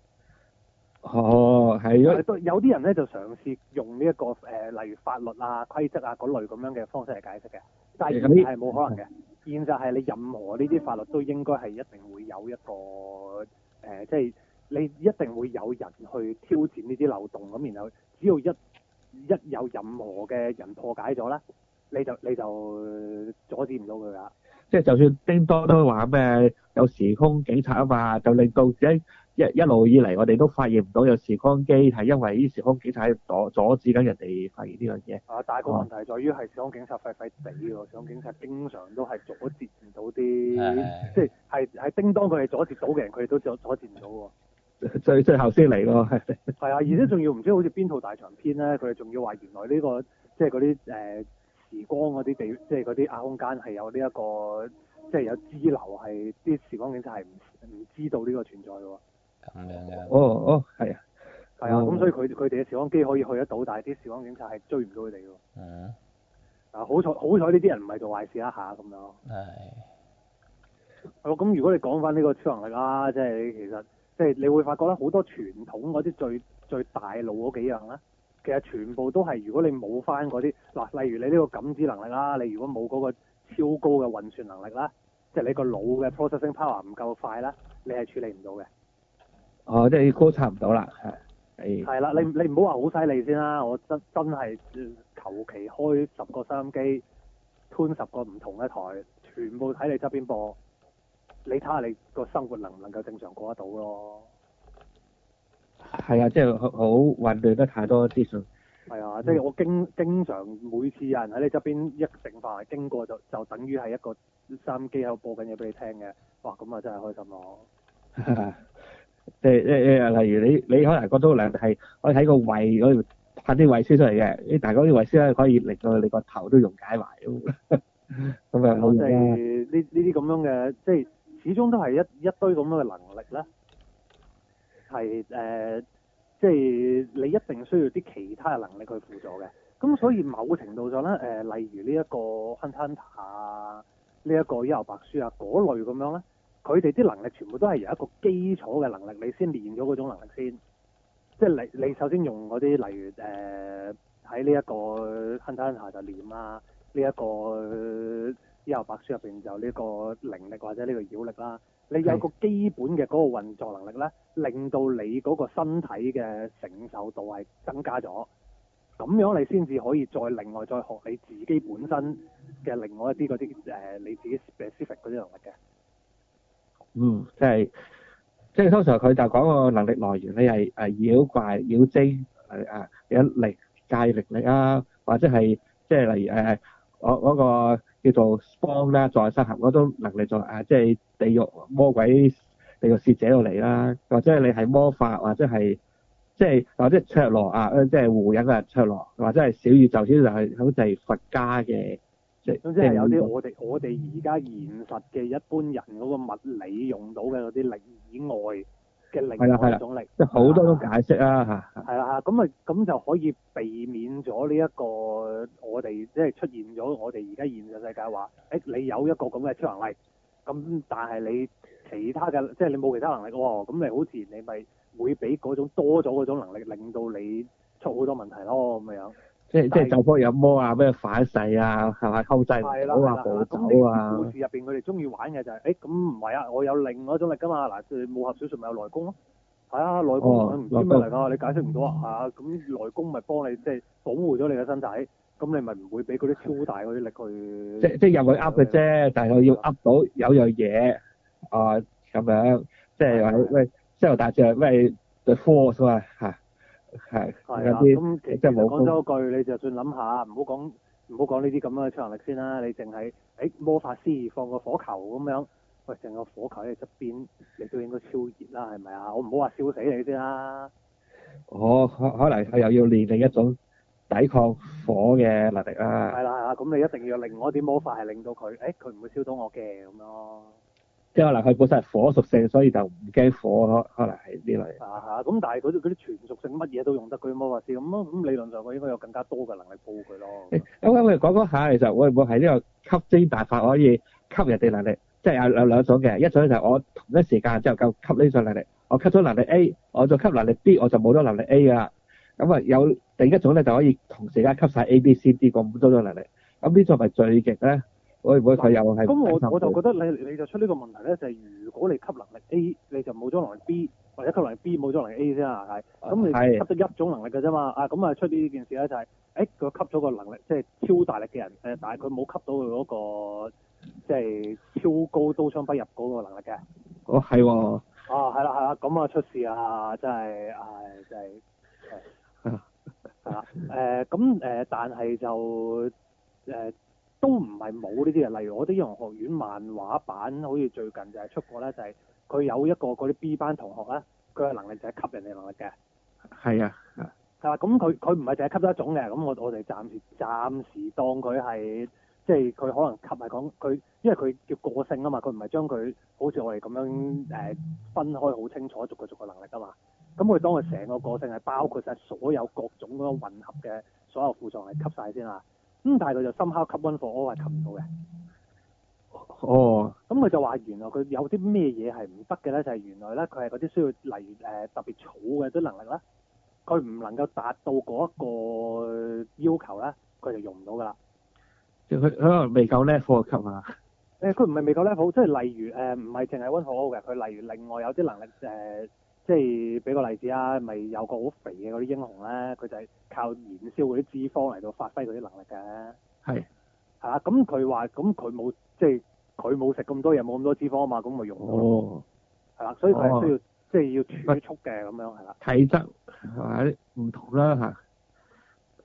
哦，係。 有啲人咧就嘗試用呢、這、一個誒、呃，例如法律啊、規則啊嗰類咁樣嘅方式嚟解釋嘅，但係現實係冇可能嘅。現實係你任何呢啲法律都應該係一定會有一個誒，即、呃、係、就是、你一定會有人去挑戰呢啲漏洞咁，然後只要一一有任何嘅人破解咗咧，你就你就阻止唔到佢噶。 即係就算叮當都話咩有時空警察啊嘛，就令到一一一路以嚟我哋都發現唔到有時光機，係因為啲時空警察喺阻阻止緊人哋發現呢樣嘢。 啊，但係個問題在於係時空警察廢廢地喎，時空警察經常都係阻截唔到啲，即係係係叮當佢係阻截到嘅人，佢哋都阻阻截唔到喎。 最最後先嚟咯。 係啊，而且仲要唔知好似邊套大長篇咧，佢哋仲要話原來呢、這個即係嗰啲誒時光嗰啲地，即係嗰啲亞空間係有呢、這、一個即係有支流，係啲時光警察係唔唔知道呢個存在嘅喎。 咁樣嘅。 哦哦，係啊。 係啊，咁所以佢佢哋嘅時光機可以去得到，但係啲時光警察係追唔到佢哋喎。 嗯。 啊，好彩好彩呢啲人唔係做壞事一下咁樣。 係。 係咁如果你講翻呢個超能力啦，即係其實即係你會發覺咧，好多傳統嗰啲最最大路嗰幾樣咧，其實全部都係如果你冇翻嗰啲嗱，例如你呢個感知能力啦，你如果冇嗰個超高嘅運算能力啦，即係你個腦嘅 processing power 唔夠快啦，你係處理唔到嘅。 哦，即係觀察唔到啦，係。係。 係啦，你你唔好話好犀利先啦，我真真係求其開十個收音機，吞十個唔同嘅台，全部喺你側邊播，你睇下你個生活能唔能夠正常過得到咯？ 係啊，即係好好混亂得太多資訊。 係啊，即係我經經常每次有人喺你側邊一成範圍經過就就等於係一個收音機喺度播緊嘢俾你聽嘅，哇咁啊真係開心咯！ 即係誒誒，例如你你可能覺得能力係可以喺個胃嗰度噴啲胃燒出嚟嘅，啲但係嗰啲胃燒咧可以令到你個頭都溶解埋咁，咁啊好即係呢呢啲咁樣嘅，即係始終都係一一堆咁樣嘅能力咧，係誒、呃，即係你一定需要啲其他嘅能力去輔助嘅。咁所以某程度上咧，誒、呃，例如呢一個 Hunter 啊，呢、這、一個幽遊白書啊嗰類咁樣咧，佢哋啲能力全部都係由一個基礎嘅能力，你先練咗嗰種能力先。即係你你首先用嗰啲例如誒喺呢一個 Hunter 就練啦，呢、這、一個幽遊白書入邊就呢個靈力或者呢個妖力啦。你有個基本嘅嗰個運作能力咧，令到你嗰個身體嘅承受度係增加咗。咁樣你先至可以再另外再學你自己本身嘅另外一啲嗰啲誒你自己 specific 嗰啲能力嘅。 嗯，即係即係通常佢就講個能力來源，你係誒妖怪、妖精誒誒有力界力力啊，或者係即係例如誒我嗰個叫做 spawn 啦，再生合嗰種能力就誒即係地獄魔鬼、地獄使者到嚟啦，或者係你係魔法，或者係。即係或者卓羅啊，即係胡人啊卓羅，或者係小宇宙，小宇宙係好似係佛家嘅，即係總之係有啲我哋我哋而家現實嘅一般人嗰個物理用到嘅嗰啲力以外嘅另外一種力， 即係好多種解釋啊嚇。係啦嚇，咁啊咁就可以避免咗呢一個我哋即係出現咗我哋而家現實世界話，誒、欸、你有一個咁嘅超能力，咁但係你其他嘅即係你冇其他能力喎，咁你好自然你咪。會俾嗰種多咗嗰種能力，令到你出好多問題咯咁樣。即係即係走火入魔啊，咩反噬啊，係咪控制唔到啊，暴走啊？ 故事入邊佢哋中意玩嘅就係、是，誒咁唔係啊，我有另外一種力㗎嘛，嗱，武俠小説咪有內功咯。係啊，內功唔、哦、知咩嚟㗎，你解釋唔到啊嚇。咁內功咪幫你即係保護咗你嘅身體，咁你咪唔會俾嗰啲超大嗰啲力去。即即入去噏嘅啫，但係我要噏到有樣嘢啊咁樣，即係話喂。即係大隻咩 The Force 啊嚇，係係啊，咁其實講多句，你就算諗下，唔好講唔好講呢啲咁樣嘅超能力先啦，你淨係誒魔法師放個火球咁樣，喂，成個火球喺你側邊，你都應該超熱啦，係咪啊？我唔好話燒死你先啦。 哦，可可能佢又要練另一種抵抗火嘅能力啊。 係啦係啦，咁你一定要另外一啲魔法係令到佢，誒佢唔會燒到我嘅咁咯。 即係可能佢本身係火屬性，所以就唔驚火咯。可能係呢類。 啊嚇！咁但係嗰啲嗰啲全屬性乜嘢都用得，嗰啲魔法師咁咁理論上佢應該有更加多嘅能力保護佢咯。咁咁我哋講講下，其實會唔會係呢個吸精大法可以吸人哋能力？即係有有兩種嘅，一種就係我同一時間之後夠吸呢種能力，我吸咗能力 A，我再吸能力 B，我就冇咗能力 A 㗎。咁啊有另一種咧就可以同時間吸晒 A、B、C、D 個咁多種能力。咁呢種係最極咧？會唔會佢又係？咁我我就覺得你你就出呢個問題咧，就係、是、如果你吸能力 A，你就冇咗能力 B，或者吸能力 B 冇咗能力 A 先啦，係。咁你吸得一種能力嘅啫嘛，啊咁啊出呢件事咧就係、是，誒佢吸咗個能力，即係超大力嘅人，誒但係佢冇吸到佢嗰、那個，即係超高刀槍不入嗰個能力嘅。 哦，係喎。 啊，係啦係啦，咁啊出事啊，真係，唉，真係，係。係啦，誒咁誒，但係就誒。呃都唔係冇呢啲嘅，例如我啲英雄學院漫畫版，好似最近就係出過咧，就係、是、佢有一個嗰啲 B 班同學咧，佢嘅能力就係吸人哋能力嘅。係啊，係啦，咁佢佢唔係淨係吸得一種嘅，咁我我哋暫時暫時當佢係即係佢可能吸係講佢，因為佢叫個性啊嘛，佢唔係將佢好似我哋咁樣誒、呃、分開好清楚逐個逐個能力啊嘛，咁佢當佢成個個性係包括晒所有各種嗰種混合嘅所有輔助係吸晒先啦。咁但係佢就深刻吸 one for all 係吸唔到嘅。哦。咁佢就話原來佢有啲咩嘢係唔得嘅咧？就係、是、原來咧佢係嗰啲需要例如誒、呃、特別草嘅啲能力啦，佢唔能夠達到嗰一個要求咧，佢就用唔到噶啦。即係佢可能未夠 level 吸啊。誒，佢唔係未夠 level，即係例如誒唔係淨係 one for all 嘅，佢例如另外有啲能力誒。呃即係俾個例子啊，咪有個好肥嘅嗰啲英雄咧，佢就係靠燃燒嗰啲脂肪嚟到發揮嗰啲能力嘅。係。係啊，咁佢話咁佢冇即係佢冇食咁多嘢，冇咁多脂肪啊嘛，咁咪用唔到。哦。係啦，所以佢係需要、哦、即係要儲蓄嘅咁樣係啦。體質係咪唔同啦嚇？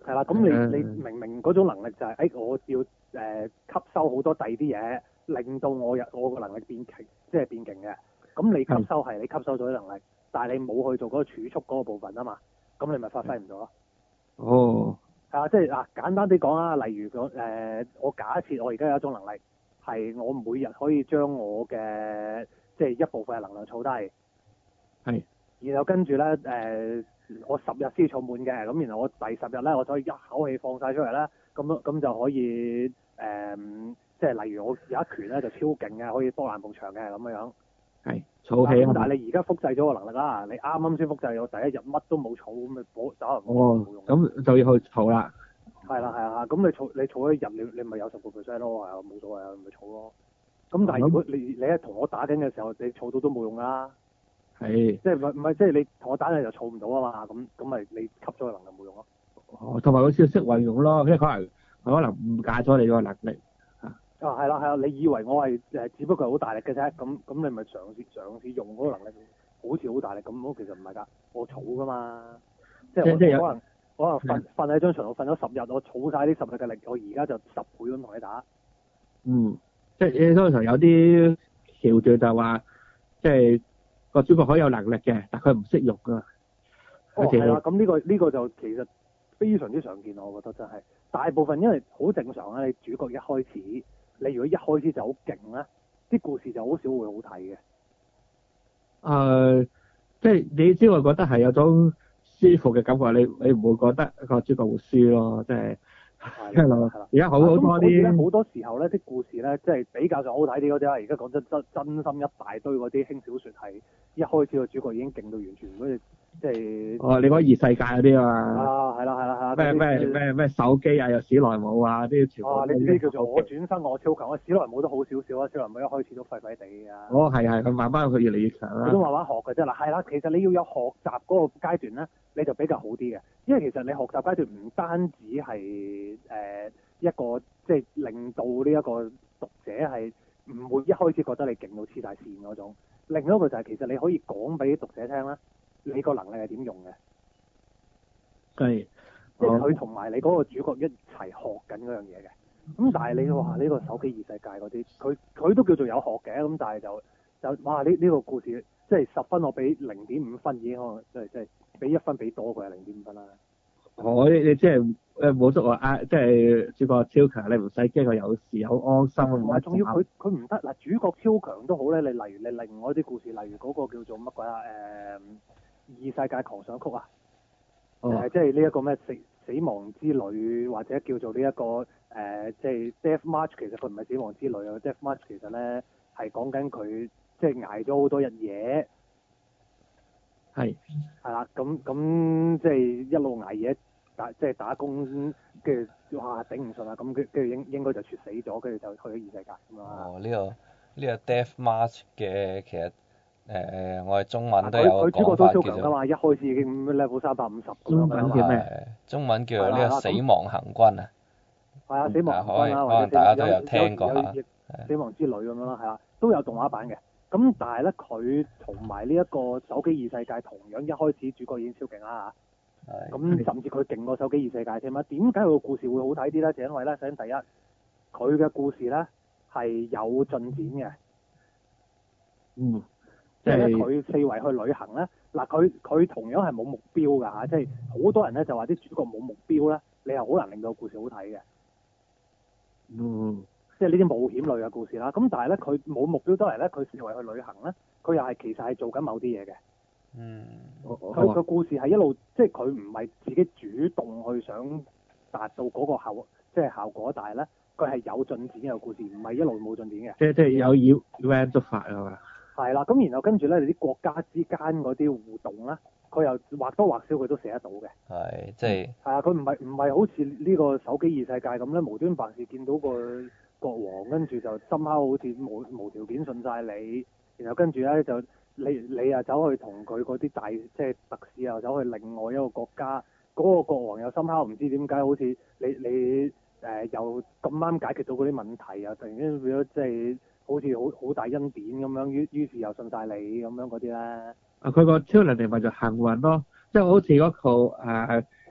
係啦，咁你你明明嗰種能力就係、是，誒、哎、我要誒、呃、吸收好多第二啲嘢，令到我有我個能力變強，即係變勁嘅。咁你吸收係你吸收咗啲能力，但係你冇去做嗰個儲蓄嗰個部分啊嘛，咁你咪發揮唔到咯。 哦。 係啊，即係嗱，簡單啲講啦，例如講誒、呃，我假設我而家有一種能力，係我每日可以將我嘅即係一部分嘅能量儲低。 係。然後跟住咧誒，我十日先儲滿嘅，咁然後我第十日咧，我就可以一口氣放晒出嚟啦，咁咁就可以誒、呃，即係例如我有一拳咧就超勁嘅，可以波爛埲牆嘅咁樣樣。 係。儲起啊！ 但係你而家複製咗個能力啦，你啱啱先複製，我第一日乜都冇儲，咁咪補走人哦，咁就要去儲啦。 係啦係啊，咁你儲你儲咗一日，你你咪有十個 percent 咯，係啊，冇所謂啊，咪儲咯。咁但係如果你你喺同我打緊嘅時候，你儲到都冇用啦。係。即係唔係唔係即係你同我打緊就儲唔到啊嘛，咁咁咪你吸咗個能力冇用咯。 哦，同埋好似識運用咯，即係可能可能誤解咗你個能力。 啊，係啦係啦，你以為我係誒，只不過係好大力嘅啫，咁咁你咪嘗試嘗試用嗰個能力，好似好大力咁，其實唔係㗎，我儲㗎嘛，即係我即可能可能瞓瞓喺張床度瞓咗十日，我儲晒呢十日嘅力，我而家就十倍咁同你打。嗯， 即係你通常有啲橋段就話，即係個主角好有能力嘅，但佢唔識用㗎。 哦，係啦，咁呢個呢個就其實非常之常見，我覺得真係大部分因為好正常啊，你主角一開始。你如果一開始就好勁咧，啲故事就好少會好睇嘅。誒、 呃，即係你只會覺得係有種舒服嘅感覺，你你唔會覺得個主角會輸咯，即係。係啦，係啦。而家好好多啲。 好多時候咧，啲故事咧，即係比較上好睇啲嗰啲啦。而家講真真真心一大堆嗰啲輕小說係一開始個主角已經勁到完全好似即係。 哦，你講異世界嗰啲啊嘛。 啊，係啦，係啦，係啦。 咩咩咩咩手機啊，又史萊姆啊，啲全部。 啊，你呢啲叫做我轉身我超強啊！史萊姆都好少少啊，史萊姆一開始都廢廢地啊。 哦，係係，佢慢慢佢越嚟越強啦。 佢都慢慢學嘅啫。嗱，係啦，其實你要有學習嗰個階段咧，你就比較好啲嘅，因為其實你學習階段唔單止係誒。呃一個即係令到呢一個讀者係唔會一開始覺得你勁到黐大線嗰種，另一個就係其實你可以講俾讀者聽啦，你個能力係點用嘅， 係， 即係佢同埋你嗰個主角一齊學緊嗰樣嘢嘅。咁但係你話呢個手機異世界嗰啲，佢佢都叫做有學嘅，咁但係就就哇呢呢個故事即係十分我俾零點五分已經可能即係即係俾一分俾多佢係零點五分啦。 我你即係誒冇捉我啊！即係主角超強，你唔使驚佢有事，好安心。 同埋仲要佢佢唔得嗱，主角超強都好咧。你例如你另外一啲故事，例如嗰個叫做乜鬼啊？誒、呃，異世界狂想曲啊！誒、哦呃，即係呢一個咩死死亡之旅，或者叫做呢、這、一個誒、呃，即係 Death March。其實佢唔係死亡之旅啊，Death March 其實咧係講緊佢即係捱咗好多日夜。係。係啦，咁咁即係一路捱夜。打即係打工，跟住哇頂唔順啊！咁跟跟住應應該就猝死咗，跟住就去咗異世界咁啊！ 哦，呢、這個呢、這個 Death March 嘅其實誒、呃，我哋中文都有講法叫做。佢主角都超強㗎嘛！一開始已經 level 三百五十咁樣㗎嘛。叫咩？中文叫做呢個死亡行軍啊。係啊，死亡行軍啊，或者大家都有聽過下。死亡之旅咁樣啦，係啊，都有動畫版嘅。咁但係咧，佢同埋呢一個手機異世界同樣一開始主角已經超勁啦。咁甚至佢勁過手機異世界添啊！點解佢個故事會好睇啲咧？就因為咧，首先第一，佢嘅故事咧係有進展嘅。嗯。即係咧，佢四圍去旅行咧，嗱，佢佢同樣係冇目標㗎嚇，即係好多人咧就話啲主角冇目標咧，你係好難令到個故事好睇嘅。嗯。即係呢啲冒險類嘅故事啦，咁但係咧，佢冇目標得嚟咧，佢四圍去旅行咧，佢又係其實係做緊某啲嘢嘅。嗯，佢個故事係一路，即係佢唔係自己主動去想達到嗰個效，即係效果，但係咧佢係有進展嘅故事，唔係一路冇進展嘅。即係即係有妖 event 觸發啊嘛。係啦，咁然後跟住咧，你啲國家之間嗰啲互動咧，佢又或多或少佢都寫得到嘅。係，即係。係啊，佢唔係唔係好似呢個手機異世界咁咧，無端白事見到個國王，跟住就深刻好似無無條件信晒你，然後跟住咧就。你你啊走去同佢嗰啲大即係特使又走去另外一個國家，嗰、那個國王又深刻唔知點解好似你你誒、呃、又咁啱解決到嗰啲問題，又突然間變咗即係好似好好大恩典咁樣，於於是又信晒你咁樣嗰啲咧。啊！佢個超能力咪就幸運咯，即係好似嗰套誒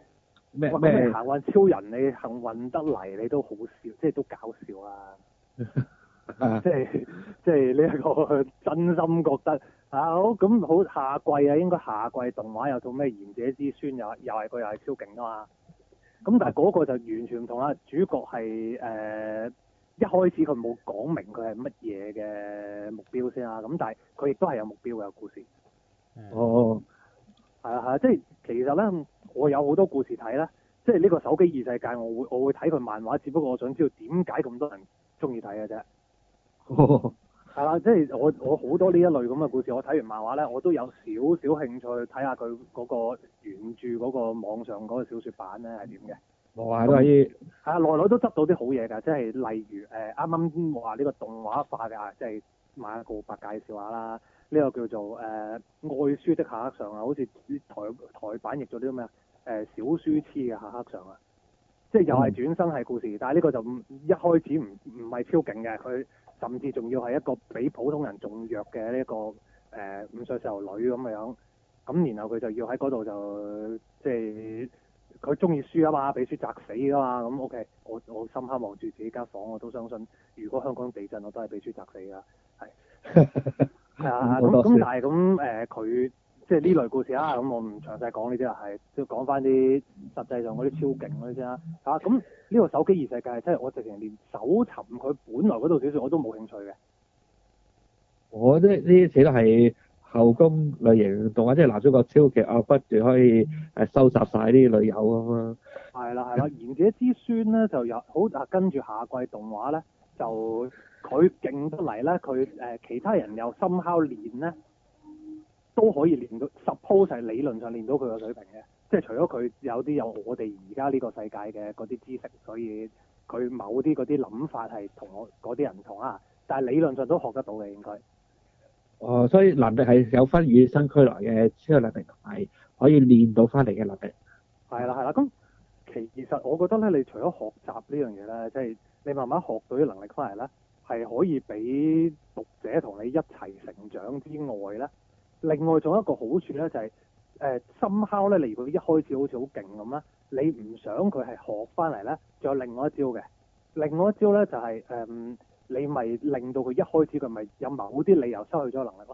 咩哇咁你咩行運超人，你幸運得嚟，你都好笑，即係都搞笑啊！ 啊即係即係呢一個真心覺得啊好咁好夏季啊，應該夏季動畫有套咩賢者之孫又又係佢又係超勁啊嘛！咁但係嗰個就完全唔同啦，主角係誒、呃、一開始佢冇講明佢係乜嘢嘅目標先啦，咁但係佢亦都係有目標嘅故事。 哦， 係啊係啊，即係其實咧，我有好多故事睇啦，即係呢個手機異世界，我會我會睇佢漫畫，只不過我想知道點解咁多人中意睇嘅啫。 哦係啦，即係我我好多呢一類咁嘅故事，我睇完漫畫咧，我都有少少興趣睇下佢嗰個原著嗰個網上嗰個小説版咧係點嘅。 我話都係啲係啊，內內都執到啲好嘢㗎，即係例如誒啱啱話呢個動畫化嘅，即係馬告白介紹下啦。呢、個叫做誒、呃、愛書的下克上啊，好似台台版譯咗啲咩啊誒小書痴嘅下克上啊，即係又係轉生係故事，但係呢個就唔一開始唔唔係超勁嘅，佢甚至仲要係一個比普通人仲弱嘅呢一個誒、呃、五歲細路女咁嘅樣，咁然後佢就要喺嗰度就即係佢中意書啊嘛，俾書砸死噶嘛，咁 OK，我我深刻望住自己間房，我都相信如果香港地震我都係俾書砸死噶，係。係啊，咁咁但係咁誒，佢即係呢類故事啦，咁我唔詳細講呢啲啦，係都講翻啲實際上嗰啲超勁嗰啲先啦。嚇咁呢個手機異世界，即係我直情連搜尋佢本來嗰套小説我都冇興趣嘅。 我覺得呢啲似都係後宮類型動畫，即係男主角超極啊，不斷可以誒收集晒啲女友咁啊。 係啦係啦，賢者之孫咧就有好啊，跟住下季動畫咧就。佢勁得嚟咧，佢誒、呃、其他人又深烤練咧，都可以練到 suppose 係理論上練到佢個水平嘅。即係除咗佢有啲有我哋而家呢個世界嘅嗰啲知識，所以佢某啲嗰啲諗法係同我嗰啲人唔同啊。但係理論上都學得到嘅應該。 哦，所以能力係有分與生俱來嘅超能力，同埋可以練到翻嚟嘅能力。 係啦係啦，咁其實我覺得咧，你除咗學習呢樣嘢咧，即係你慢慢學到啲能力翻嚟咧。係可以俾讀者同你一齊成長之外咧，另外仲有一個好處咧就係誒深烤咧，你如果一開始好似好勁咁啦，你唔想佢係學翻嚟咧，仲有另外一招嘅。另外一招咧就係、是、誒、呃、你咪令到佢一開始佢咪有某啲理由失去咗能力咯。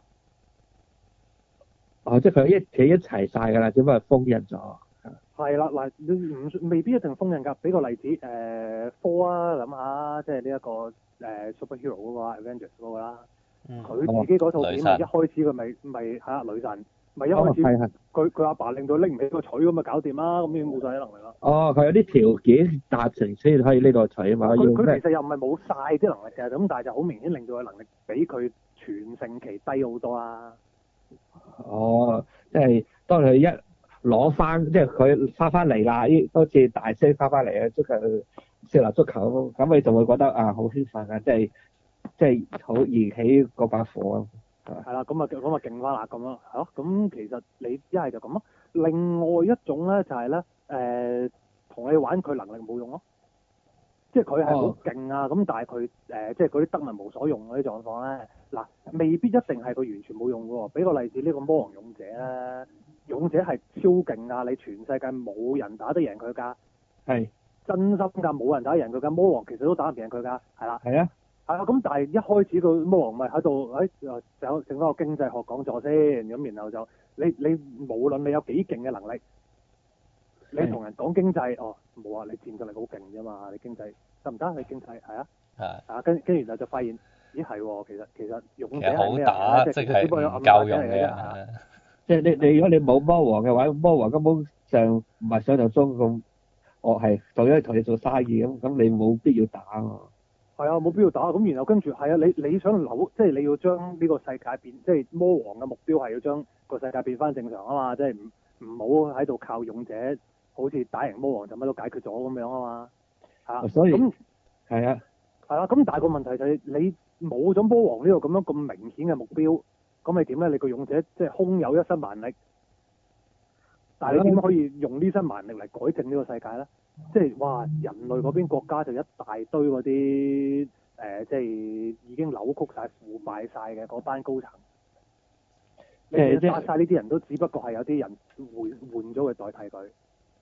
哦，即係佢一企一齊晒㗎啦，只不過封印咗。 係啦，嗱，你唔未必一定封印㗎。俾個例子，誒、呃、科啊，諗下，即係呢一個誒、呃、superhero 嗰個 Avengers 嗰個啦。佢、嗯、自己嗰套片，一開始佢咪咪嚇女神，咪一開始佢佢阿爸令到拎唔起個錘咁咪搞掂啦，咁已經冇晒啲能力啦。哦， 佢有啲條件達成先可以呢個錘啊嘛。 佢佢其實又唔係冇晒啲能力嘅，咁但係就好明顯令到佢能力比佢全盛期低好多啦。 哦，即係當佢一攞翻，即係佢翻翻嚟啦，依好似大聲翻翻嚟嘅足球少林足球，咁你就會覺得啊好興奮啊，即係即係好燃起嗰把火啊！ 係啦，咁啊咁啊勁翻啦咁咯嚇，咁其實你一係就咁咯，另外一種咧就係咧誒同你玩佢能力冇用咯，即係佢係好勁啊，咁、哦、但係佢誒即係嗰啲得物無所用嗰啲狀況咧，嗱未必一定係佢完全冇用嘅喎，俾個例子呢、呢個魔王勇者咧。勇者係超勁啊！你全世界冇人打得贏佢㗎， 係真心㗎，冇人打得贏佢㗎。魔王其實都打唔贏佢㗎，係啦， 係啊， 係啊。咁但係一開始個魔王咪喺度誒整整翻個經濟學講座先，咁然後就你你無論你有幾勁嘅能力，你同人講經濟，哦冇啊，你戰鬥力好勁啫嘛，你經濟得唔得？你經濟係啊，係啊，跟跟住然後就發現，咦係喎，其實其實勇者係咩啊？即係唔夠用嘅。 即係你你如果你冇魔王嘅話，魔王根本上唔係想象中咁，我係做咗同你做生意咁，咁你冇必要打啊。 係啊，冇必要打。咁然後跟住係啊，你你想扭，即係你要將呢個世界變，即係魔王嘅目標係要將個世界變翻正常啊嘛，即係唔唔好喺度靠勇者，好似打贏魔王就乜都解決咗咁樣啊嘛。嚇， 所以咁係啊， 係啊，咁但係個問題就係你冇咗魔王呢個咁樣咁明顯嘅目標。咁你點咧？你個勇者即係空有一身蠻力，但係你點可以用呢身蠻力嚟改正呢個世界咧？即係哇，人類嗰邊國家就一大堆嗰啲誒，即係已經扭曲晒、腐敗晒嘅嗰班高層。誒，殺晒呢啲人都只不過係有啲人換換咗佢代替佢。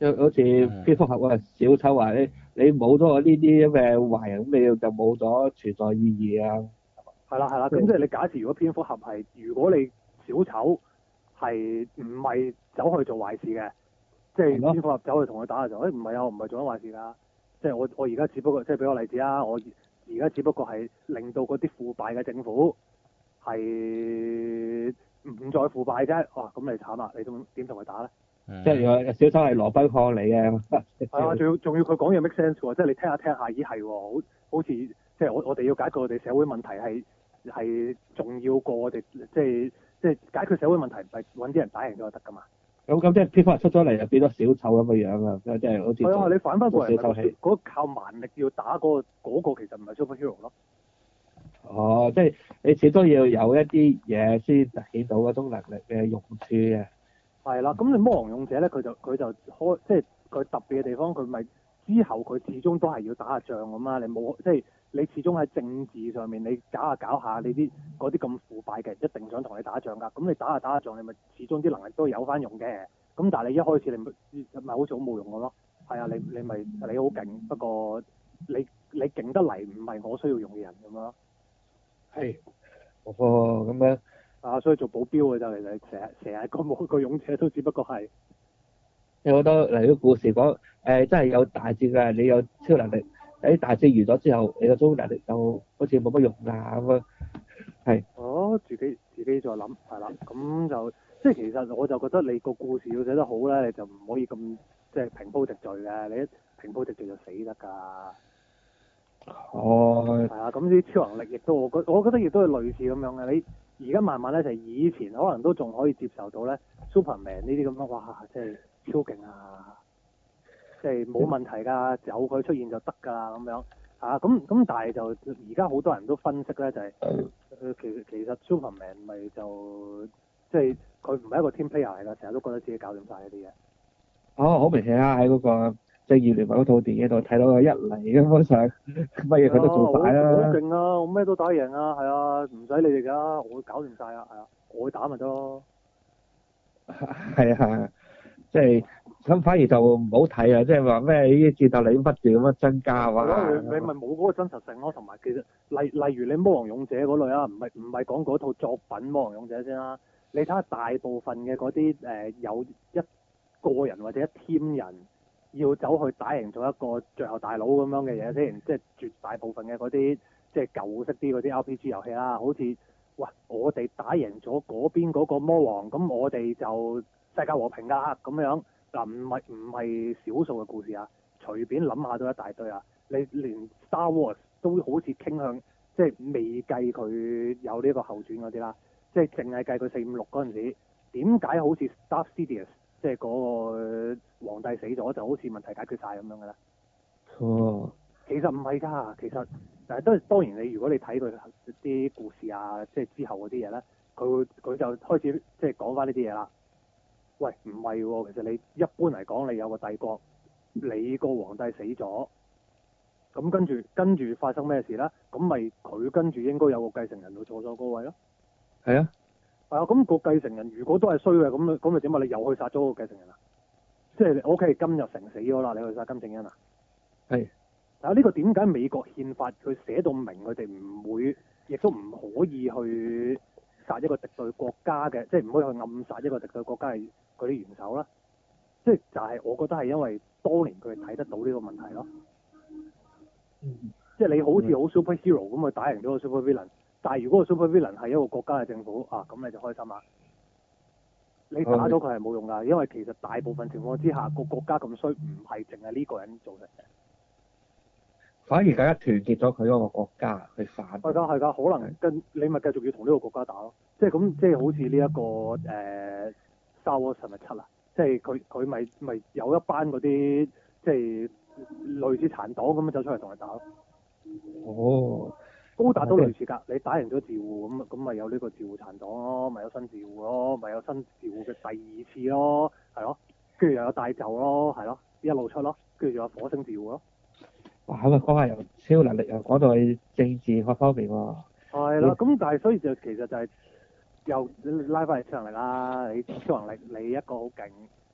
即係好似蝙蝠俠啊，小丑話你你冇咗我呢啲咁嘅壞人，咁你就冇咗存在意義啊。 係啦係啦，咁即係你假設如果蝙蝠俠係，如果你小丑係唔係走去做壞事嘅，即係蝙蝠俠走去同佢打就，誒唔係啊，我唔係做緊壞事㗎，即係我我而家只不過即係俾個例子啊，我而家只不過係令到嗰啲腐敗嘅政府係唔再腐敗啫，哇咁你慘啦，你點點同佢打咧？ 即係個小丑係羅賓漢嚟嘅。 係啊，仲要仲要佢講嘢 make sense 喎，即係你聽下聽下，咦係喎，好好似即係我我哋要解決我哋社會問題係係重要過我哋即係即係解決社會問題，唔係揾啲人打贏咗就得㗎嘛。 咁咁即係蝙蝠俠出咗嚟就變咗小丑咁嘅樣啊！即係好似係啊，你反翻過嚟小丑戲嗰靠蠻力要打嗰個嗰個其實唔係 superhero 咯。 哦，即係你始終要有一啲嘢先凸顯到嗰種能力嘅用處嘅。 係啦，咁你魔王勇者咧，佢就佢就開即係佢特別嘅地方，佢咪之後佢始終都係要打下仗咁啊！你冇即係你始終喺政治上面，你搞下搞下，你啲嗰啲咁腐敗嘅人一定想同你打仗㗎。咁你打下打下仗，你咪始終啲能力都有翻用嘅。咁但係你一開始你咪咪好似好冇用嘅咯。係啊，你你咪你好勁，不過你你勁得嚟唔係我需要用嘅人咁樣咯。 係。哦，咁樣。 啊，所以做保鏢嘅就其實成日成日個個勇者都只不過係有好多例如故事講，誒、呃、真係有大戰嘅，你有超能力，喺大戰完咗之後，你個超能力就好似冇乜用啊咁樣。係。 哦，自己自己再諗係啦，咁就即係其實我就覺得你個故事要寫得好咧，你就唔可以咁即係平鋪直敍嘅，你一平鋪直敍就死得㗎。 哦。 係啊，咁啲超能力亦都我覺我覺得亦都係類似咁樣嘅。你而家慢慢咧就係以前可能都仲可以接受到咧 Superman 呢啲咁樣，哇！即係超勁啊！即係冇問題㗎，有佢出現就得㗎啦咁樣嚇。咁咁但係就而家好多人都分析咧，就係、是、誒其實其實 Superman 咪就即係佢唔係一個 team player 嚟㗎，成日都覺得自己搞掂晒嗰啲嘢。 哦，好明顯啊！喺嗰個正義聯盟嗰套電影度睇到佢一嚟咁樣上，乜嘢佢都做晒啦。 好勁啊！我咩都打贏啊，係啊，唔使你哋㗎，我會搞掂晒啊，係啊，我會打咪得咯。 係啊係啊，即係咁反而就唔好睇啊！即係話咩呢啲戰鬥力不斷咁樣增加啊！ 你咪冇嗰個真實性咯，同埋其實例例如你魔王勇者嗰類啊，唔係唔係講嗰套作品魔王勇者先啦。你睇下大部分嘅嗰啲誒有一個人或者一 team 人要走去打贏咗一個最後大佬咁樣嘅嘢先，即係絕大部分嘅嗰啲即係舊式啲嗰啲 R P G 遊戲啦，好似喂我哋打贏咗嗰邊嗰個魔王，咁我哋就世界和平㗎咁樣嗱，唔係唔係少數嘅故事啊，隨便諗下都一大堆啊！你連 Star Wars 都好似傾向即係未計佢有呢個後傳嗰啲啦，即係淨係計佢四五六嗰陣時，點解好似 Darth Sidious 即係嗰個皇帝死咗就好似問題解決晒咁樣嘅咧？ 哦， 其實唔係㗎，其實誒都當然你如果你睇佢啲故事啊，即係之後嗰啲嘢咧，佢佢就開始即係講翻呢啲嘢啦。喂，唔係喎，其實你一般嚟講，你有個帝國，你個皇帝死咗，咁跟住跟住發生咩事咧？咁咪佢跟住應該有個繼承人去坐咗嗰位咯。 係啊。 係啊，咁個繼承人如果都係衰嘅，咁咪咁咪點啊？你又去殺咗個繼承人啊？即係 O.K. 金日成死咗啦，你去殺金正恩啊？ 係。 但係呢個點解美國憲法佢寫到明，佢哋唔會，亦都唔可以去殺一個敵對國家嘅，即係唔可以去暗殺一個敵對國家嘅嗰啲元首啦。即係就係我覺得係因為當年佢哋睇得到呢個問題咯。 嗯。 即係你好似好 superhero 咁去打贏咗個 super villain，但係如果個 super villain 係一個國家嘅政府啊，咁你就開心啦。你打咗佢係冇用㗎，因為其實大部分情況之下，個國家咁衰，唔係淨係呢個人造成嘅。 反而更加團結咗佢嗰個國家去反。 係㗎係㗎，可能跟你咪繼續要同呢個國家打咯。即係咁，即係好似呢一個誒 Star Wars 係咪七啊？即係佢佢咪咪有一班嗰啲即係類似殘黨咁樣走出嚟同佢打咯。 哦。 高達都類似㗎，你打贏咗自護咁咁咪有呢個自護殘黨咯，咪有新自護咯，咪有新自護嘅第二次咯，係咯，跟住又有大袖咯，係咯，一路出咯，跟住仲有火星自護咯。 哇！咁啊，講下由超能力又講到去政治各方面喎。 係啦，咁但係所以就其實就係又拉翻嚟超能力啦，你超能力你一個好勁，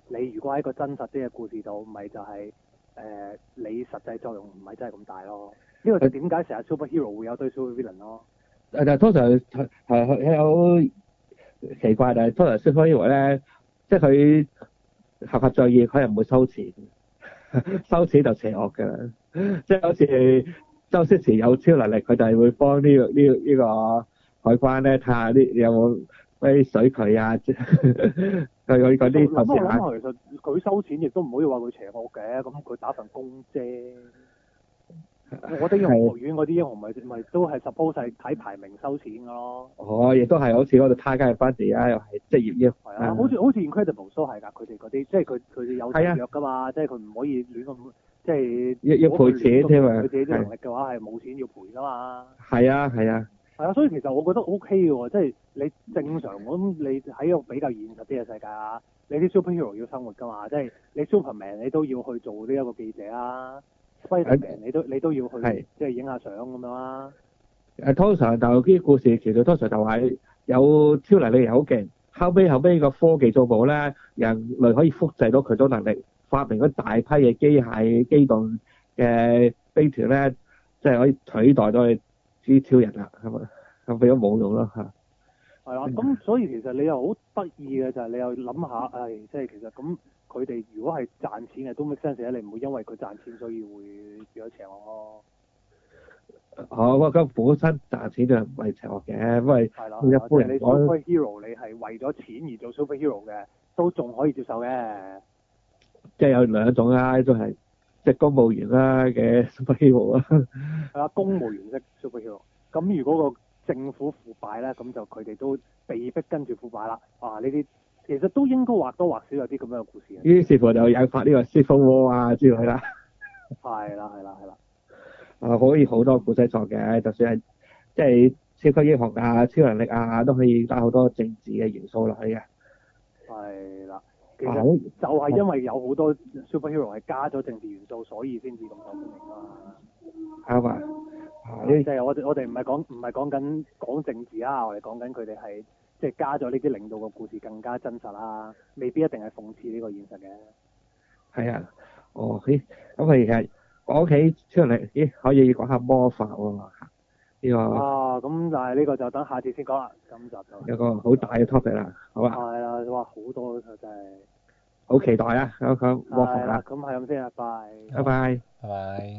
你如果喺個真實啲嘅故事度，咪就係、是、誒、呃、你實際作用唔係真係咁大咯。呢、這個就點解成日 superhero 會有堆 super villain 咯？ 誒，但係通常係係好奇怪，但係通常 superhero 咧，即係佢合法作業，佢係唔會收錢，收錢就邪惡㗎啦。即係好似周星馳有超能力，佢就係會幫呢、這個呢呢、這個海關咧睇下啲有冇啲水渠啊，佢佢嗰啲諗下諗下，其實佢收錢亦都唔可以話佢邪惡嘅，咁佢打份工啫。我啲英雄學院嗰啲英雄咪咪都係 suppose 係睇排名收錢㗎咯。 哦，亦都係好似嗰度 Tiger Bunny 啊，又係職業英雄。 係啊，好似好似 Incredible 都係㗎，佢哋嗰啲即係佢佢哋有合約㗎嘛，即係佢唔可以亂咁即係要要賠錢添啊！ 佢自己啲能力嘅話係冇錢要賠㗎嘛。 係啊係啊。 係啊，所以其實我覺得 O K 嘅喎，即係你正常咁，你喺一個比較現實啲嘅世界啊，你啲 superhero 要生活㗎嘛，即係你 Superman 你都要去做呢一個記者啊。Spiderman 你都你都要去即係影下相咁樣啦。 誒通常就啲故事其實通常就係有超能力又好勁，後尾後尾個科技進步咧，人類可以複製到佢種能力，發明咗大批嘅機械機動嘅飛船咧，即係可以取代到佢啲超人啦，係咪？咁變咗冇用咯嚇。 係啦，咁所以其實你又好得意嘅就係你又諗下，誒，即係其實咁。佢哋如果係賺錢嘅都 make sense 咧，你唔會因為佢賺錢所以會變咗邪惡咯。 哦，咁本身賺錢就唔係邪惡嘅，因為係啦， 一般人你 superhero 你係為咗錢而做 superhero 嘅，都仲可以接受嘅。 即係有兩種啦，一種係即係公務員啦嘅 superhero 啦。 係啊，公務員式 superhero。咁如果個政府腐敗咧，咁就佢哋都被逼跟住腐敗啦。啊，呢啲。其實都應該或多或少有啲咁樣嘅故事嘅。 於是乎就引發呢個 Civil War 啊之類啦。 係啦，係啦，係啦。 啊，可以好多故仔作嘅，就算係即係超級英雄啊、超能力啊，都可以加好多政治嘅元素落去嘅。係啦，其實就係因為有好多 superhero 係加咗政治元素，所以先至咁受歡迎啦。 啱啊！啊， 即係我哋我哋唔係講唔係講緊講政治啊，我哋講緊佢哋係。即係加咗呢啲令到個故事更加真實啦，未必一定係諷刺呢個現實嘅。 係啊，哦，咦，咁佢其實講起超能力，咦，可以講下魔法喎，呢、呢個。 啊，咁但係呢個就等下次先講啦，今集就。 有個好大嘅 topic 啦，好啊。 係啦，哇，好多真係。 好期待啊！講講魔法啦。 咁係咁先啊，拜。 拜拜。 拜拜。